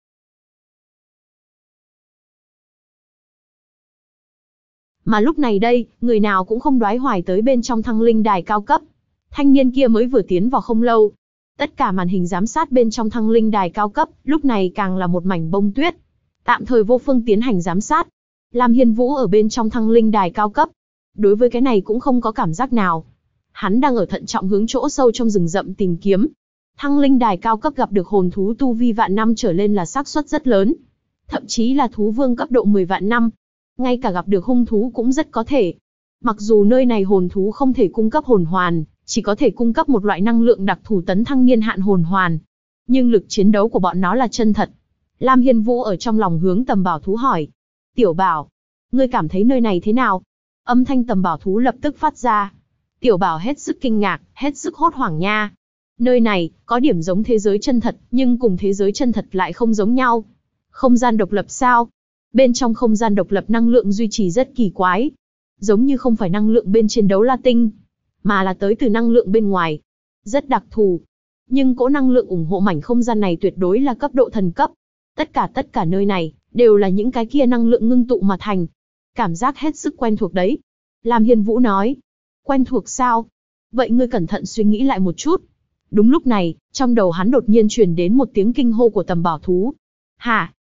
Mà lúc này đây, người nào cũng không đoái hoài tới bên trong thăng linh đài cao cấp. Thanh niên kia mới vừa tiến vào không lâu. Tất cả màn hình giám sát bên trong thăng linh đài cao cấp, lúc này càng là một mảnh bông tuyết. Tạm thời vô phương tiến hành giám sát. Lam Hiên Vũ ở bên trong thăng linh đài cao cấp. Đối với cái này cũng không có cảm giác nào. Hắn đang ở thận trọng hướng chỗ sâu trong rừng rậm tìm kiếm. Thăng linh đài cao cấp gặp được hồn thú tu vi vạn năm trở lên là xác suất rất lớn. Thậm chí là thú vương cấp độ 10 vạn năm. Ngay cả gặp được hung thú cũng rất có thể. Mặc dù nơi này hồn thú không thể cung cấp hồn hoàn, chỉ có thể cung cấp một loại năng lượng đặc thù tấn thăng niên hạn hồn hoàn. Nhưng lực chiến đấu của bọn nó là chân thật. Lam Hiên Vũ ở trong lòng hướng Tầm Bảo thú hỏi. Tiểu Bảo, ngươi cảm thấy nơi này thế nào? Âm thanh Tầm Bảo thú lập tức phát ra. Tiểu Bảo hết sức kinh ngạc, hết sức hốt hoảng nha. Nơi này, có điểm giống thế giới chân thật, nhưng cùng thế giới chân thật lại không giống nhau. Không gian độc lập sao? Bên trong không gian độc lập năng lượng duy trì rất kỳ quái. Giống như không phải năng lượng bên trên đấu la tinh, mà là tới từ năng lượng bên ngoài. Rất đặc thù. Nhưng cỗ năng lượng ủng hộ mảnh không gian này tuyệt đối là cấp độ thần cấp. Tất cả nơi này, đều là những cái kia năng lượng ngưng tụ mà thành. Cảm giác hết sức quen thuộc đấy. Lam Hiên Vũ nói. Quen thuộc sao? Vậy ngươi cẩn thận suy nghĩ lại một chút. Đúng lúc này, trong đầu hắn đột nhiên truyền đến một tiếng kinh hô của Tầm Bảo thú. Hả?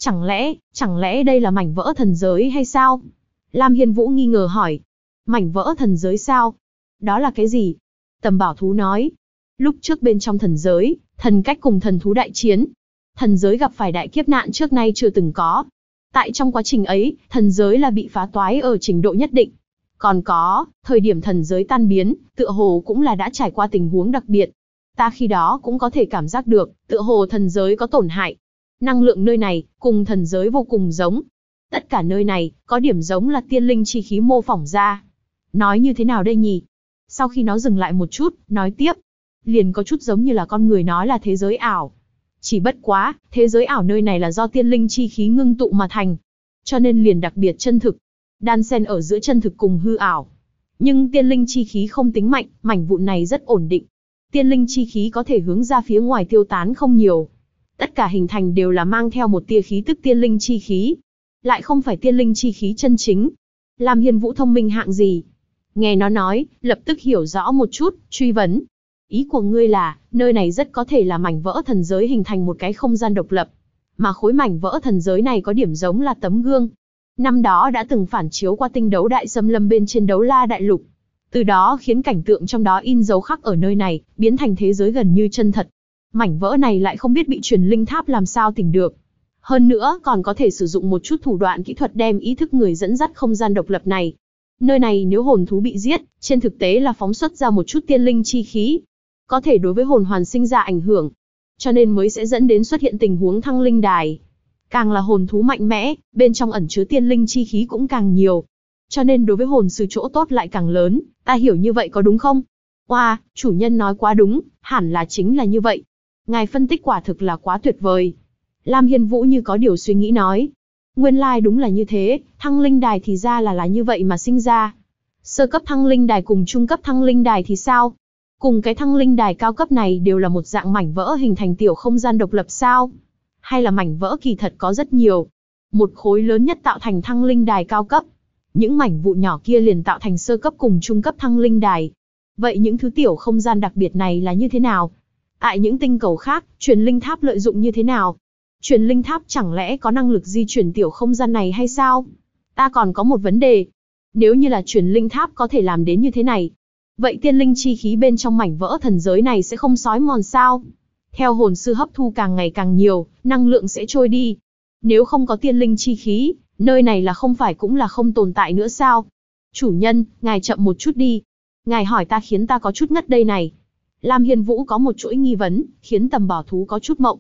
Chẳng lẽ đây là mảnh vỡ thần giới hay sao? Lam Hiên Vũ nghi ngờ hỏi. Mảnh vỡ thần giới sao? Đó là cái gì? Tầm Bảo thú nói. Lúc trước bên trong thần giới, thần cách cùng thần thú đại chiến. Thần giới gặp phải đại kiếp nạn trước nay chưa từng có. Tại trong quá trình ấy, thần giới là bị phá toái ở trình độ nhất định. Còn có, thời điểm thần giới tan biến, tựa hồ cũng là đã trải qua tình huống đặc biệt. Ta khi đó cũng có thể cảm giác được, tựa hồ thần giới có tổn hại. Năng lượng nơi này, cùng thần giới vô cùng giống. Tất cả nơi này, có điểm giống là tiên linh chi khí mô phỏng ra. Nói như thế nào đây nhỉ? Sau khi nó dừng lại một chút, nói tiếp. Liền có chút giống như là con người nói là thế giới ảo. Chỉ bất quá, thế giới ảo nơi này là do tiên linh chi khí ngưng tụ mà thành. Cho nên liền đặc biệt chân thực. Đan xen ở giữa chân thực cùng hư ảo. Nhưng tiên linh chi khí không tính mạnh, mảnh vụn này rất ổn định. Tiên linh chi khí có thể hướng ra phía ngoài tiêu tán không nhiều. Tất cả hình thành đều là mang theo một tia khí tức tiên linh chi khí. Lại không phải tiên linh chi khí chân chính. Lam Hiên Vũ thông minh hạng gì? Nghe nó nói, lập tức hiểu rõ một chút, truy vấn. Ý của ngươi là, nơi này rất có thể là mảnh vỡ thần giới hình thành một cái không gian độc lập. Mà khối mảnh vỡ thần giới này có điểm giống là tấm gương. Năm đó đã từng phản chiếu qua tinh đấu đại xâm lâm bên trên đấu la đại lục. Từ đó khiến cảnh tượng trong đó in dấu khắc ở nơi này, biến thành thế giới gần như chân thật. Mảnh vỡ này lại không biết bị truyền linh tháp làm sao tìm được. Hơn nữa còn có thể sử dụng một chút thủ đoạn kỹ thuật đem ý thức người dẫn dắt không gian độc lập này. Nơi này nếu hồn thú bị giết, trên thực tế là phóng xuất ra một chút tiên linh chi khí. Có thể đối với hồn hoàn sinh ra ảnh hưởng. Cho nên mới sẽ dẫn đến xuất hiện tình huống thăng linh đài. Càng là hồn thú mạnh mẽ, bên trong ẩn chứa tiên linh chi khí cũng càng nhiều. Cho nên đối với hồn sư chỗ tốt lại càng lớn, ta hiểu như vậy có đúng không? Wow, chủ nhân nói quá đúng, hẳn là chính là như vậy. Ngài phân tích quả thực là quá tuyệt vời. Lam Hiên Vũ như có điều suy nghĩ nói. Nguyên lai đúng là như thế, thăng linh đài thì ra là như vậy mà sinh ra. Sơ cấp thăng linh đài cùng trung cấp thăng linh đài thì sao? Cùng cái thăng linh đài cao cấp này đều là một dạng mảnh vỡ hình thành tiểu không gian độc lập sao? Hay là mảnh vỡ kỳ thật có rất nhiều? Một khối lớn nhất tạo thành thăng linh đài cao cấp. Những mảnh vụn nhỏ kia liền tạo thành sơ cấp cùng trung cấp thăng linh đài. Vậy những thứ tiểu không gian đặc biệt này là như thế nào? Tại những tinh cầu khác, truyền linh tháp lợi dụng như thế nào? Truyền linh tháp chẳng lẽ có năng lực di chuyển tiểu không gian này hay sao? Ta còn có một vấn đề. Nếu như là truyền linh tháp có thể làm đến như thế này, vậy tiên linh chi khí bên trong mảnh vỡ thần giới này sẽ không xói mòn sao? Theo hồn sư hấp thu càng ngày càng nhiều, năng lượng sẽ trôi đi. Nếu không có tiên linh chi khí, nơi này là không phải cũng là không tồn tại nữa sao? Chủ nhân, ngài chậm một chút đi. Ngài hỏi ta khiến ta có chút ngất đây này. Lam Hiên Vũ có một chuỗi nghi vấn, khiến Tầm Bảo thú có chút mộng.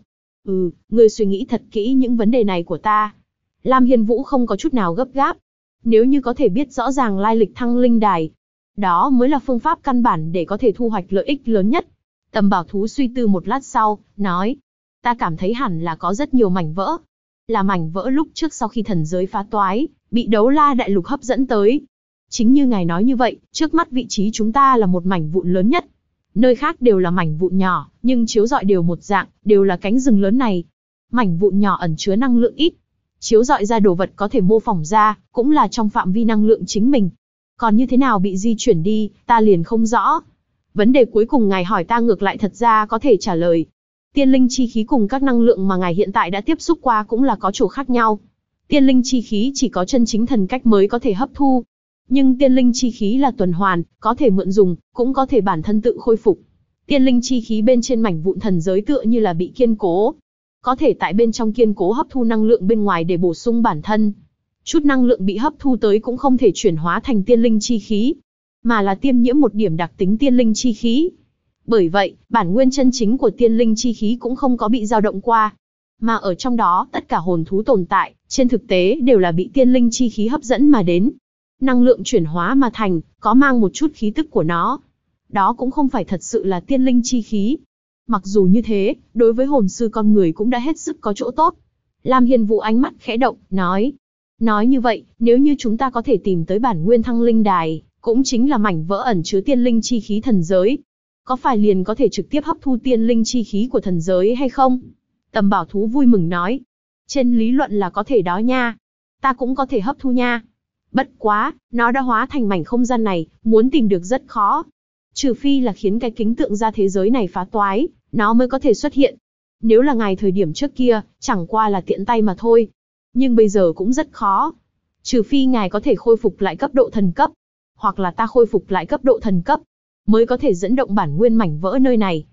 Ngươi suy nghĩ thật kỹ những vấn đề này của ta. Lam Hiên Vũ không có chút nào gấp gáp. Nếu như có thể biết rõ ràng lai lịch thăng linh đài, đó mới là phương pháp căn bản để có thể thu hoạch lợi ích lớn nhất. Tầm Bảo Thú suy tư một lát sau, nói, ta cảm thấy hẳn là có rất nhiều mảnh vỡ. Là mảnh vỡ lúc trước sau khi thần giới phá toái, bị Đấu La Đại Lục hấp dẫn tới. Chính như ngài nói như vậy, trước mắt vị trí chúng ta là một mảnh vụn lớn nhất. Nơi khác đều là mảnh vụn nhỏ, nhưng chiếu rọi đều một dạng, đều là cánh rừng lớn này. Mảnh vụn nhỏ ẩn chứa năng lượng ít. Chiếu rọi ra đồ vật có thể mô phỏng ra, cũng là trong phạm vi năng lượng chính mình. Còn như thế nào bị di chuyển đi, ta liền không rõ. Vấn đề cuối cùng ngài hỏi ta ngược lại thật ra có thể trả lời. Tiên linh chi khí cùng các năng lượng mà ngài hiện tại đã tiếp xúc qua cũng là có chỗ khác nhau. Tiên linh chi khí chỉ có chân chính thần cách mới có thể hấp thu. Nhưng tiên linh chi khí là tuần hoàn, có thể mượn dùng, cũng có thể bản thân tự khôi phục. Tiên linh chi khí bên trên mảnh vụn thần giới tựa như là bị kiên cố. Có thể tại bên trong kiên cố hấp thu năng lượng bên ngoài để bổ sung bản thân. Chút năng lượng bị hấp thu tới cũng không thể chuyển hóa thành tiên linh chi khí, mà là tiêm nhiễm một điểm đặc tính tiên linh chi khí. Bởi vậy, bản nguyên chân chính của tiên linh chi khí cũng không có bị dao động qua. Mà ở trong đó, tất cả hồn thú tồn tại, trên thực tế đều là bị tiên linh chi khí hấp dẫn mà đến. Năng lượng chuyển hóa mà thành, có mang một chút khí tức của nó. Đó cũng không phải thật sự là tiên linh chi khí. Mặc dù như thế, đối với hồn sư con người cũng đã hết sức có chỗ tốt. Lam Hiên Vũ ánh mắt khẽ động, nói. Nói như vậy, nếu như chúng ta có thể tìm tới bản nguyên thăng linh đài, cũng chính là mảnh vỡ ẩn chứa tiên linh chi khí thần giới, có phải liền có thể trực tiếp hấp thu tiên linh chi khí của thần giới hay không? Tầm Bảo Thú vui mừng nói. Trên lý luận là có thể đó nha. Ta cũng có thể hấp thu nha. Bất quá, nó đã hóa thành mảnh không gian này, muốn tìm được rất khó. Trừ phi là khiến cái kính tượng ra thế giới này phá toái, nó mới có thể xuất hiện. Nếu là ngài thời điểm trước kia, chẳng qua là tiện tay mà thôi. Nhưng bây giờ cũng rất khó. Trừ phi ngài có thể khôi phục lại cấp độ thần cấp, hoặc là ta khôi phục lại cấp độ thần cấp, mới có thể dẫn động bản nguyên mảnh vỡ nơi này.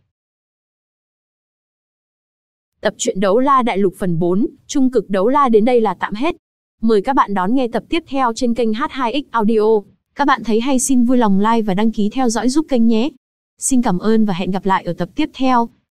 Tập truyện Đấu La Đại Lục phần 4, Trung cực Đấu La đến đây là tạm hết. Mời các bạn đón nghe tập tiếp theo trên kênh H2X Audio. Các bạn thấy hay xin vui lòng like và đăng ký theo dõi giúp kênh nhé. Xin cảm ơn và hẹn gặp lại ở tập tiếp theo.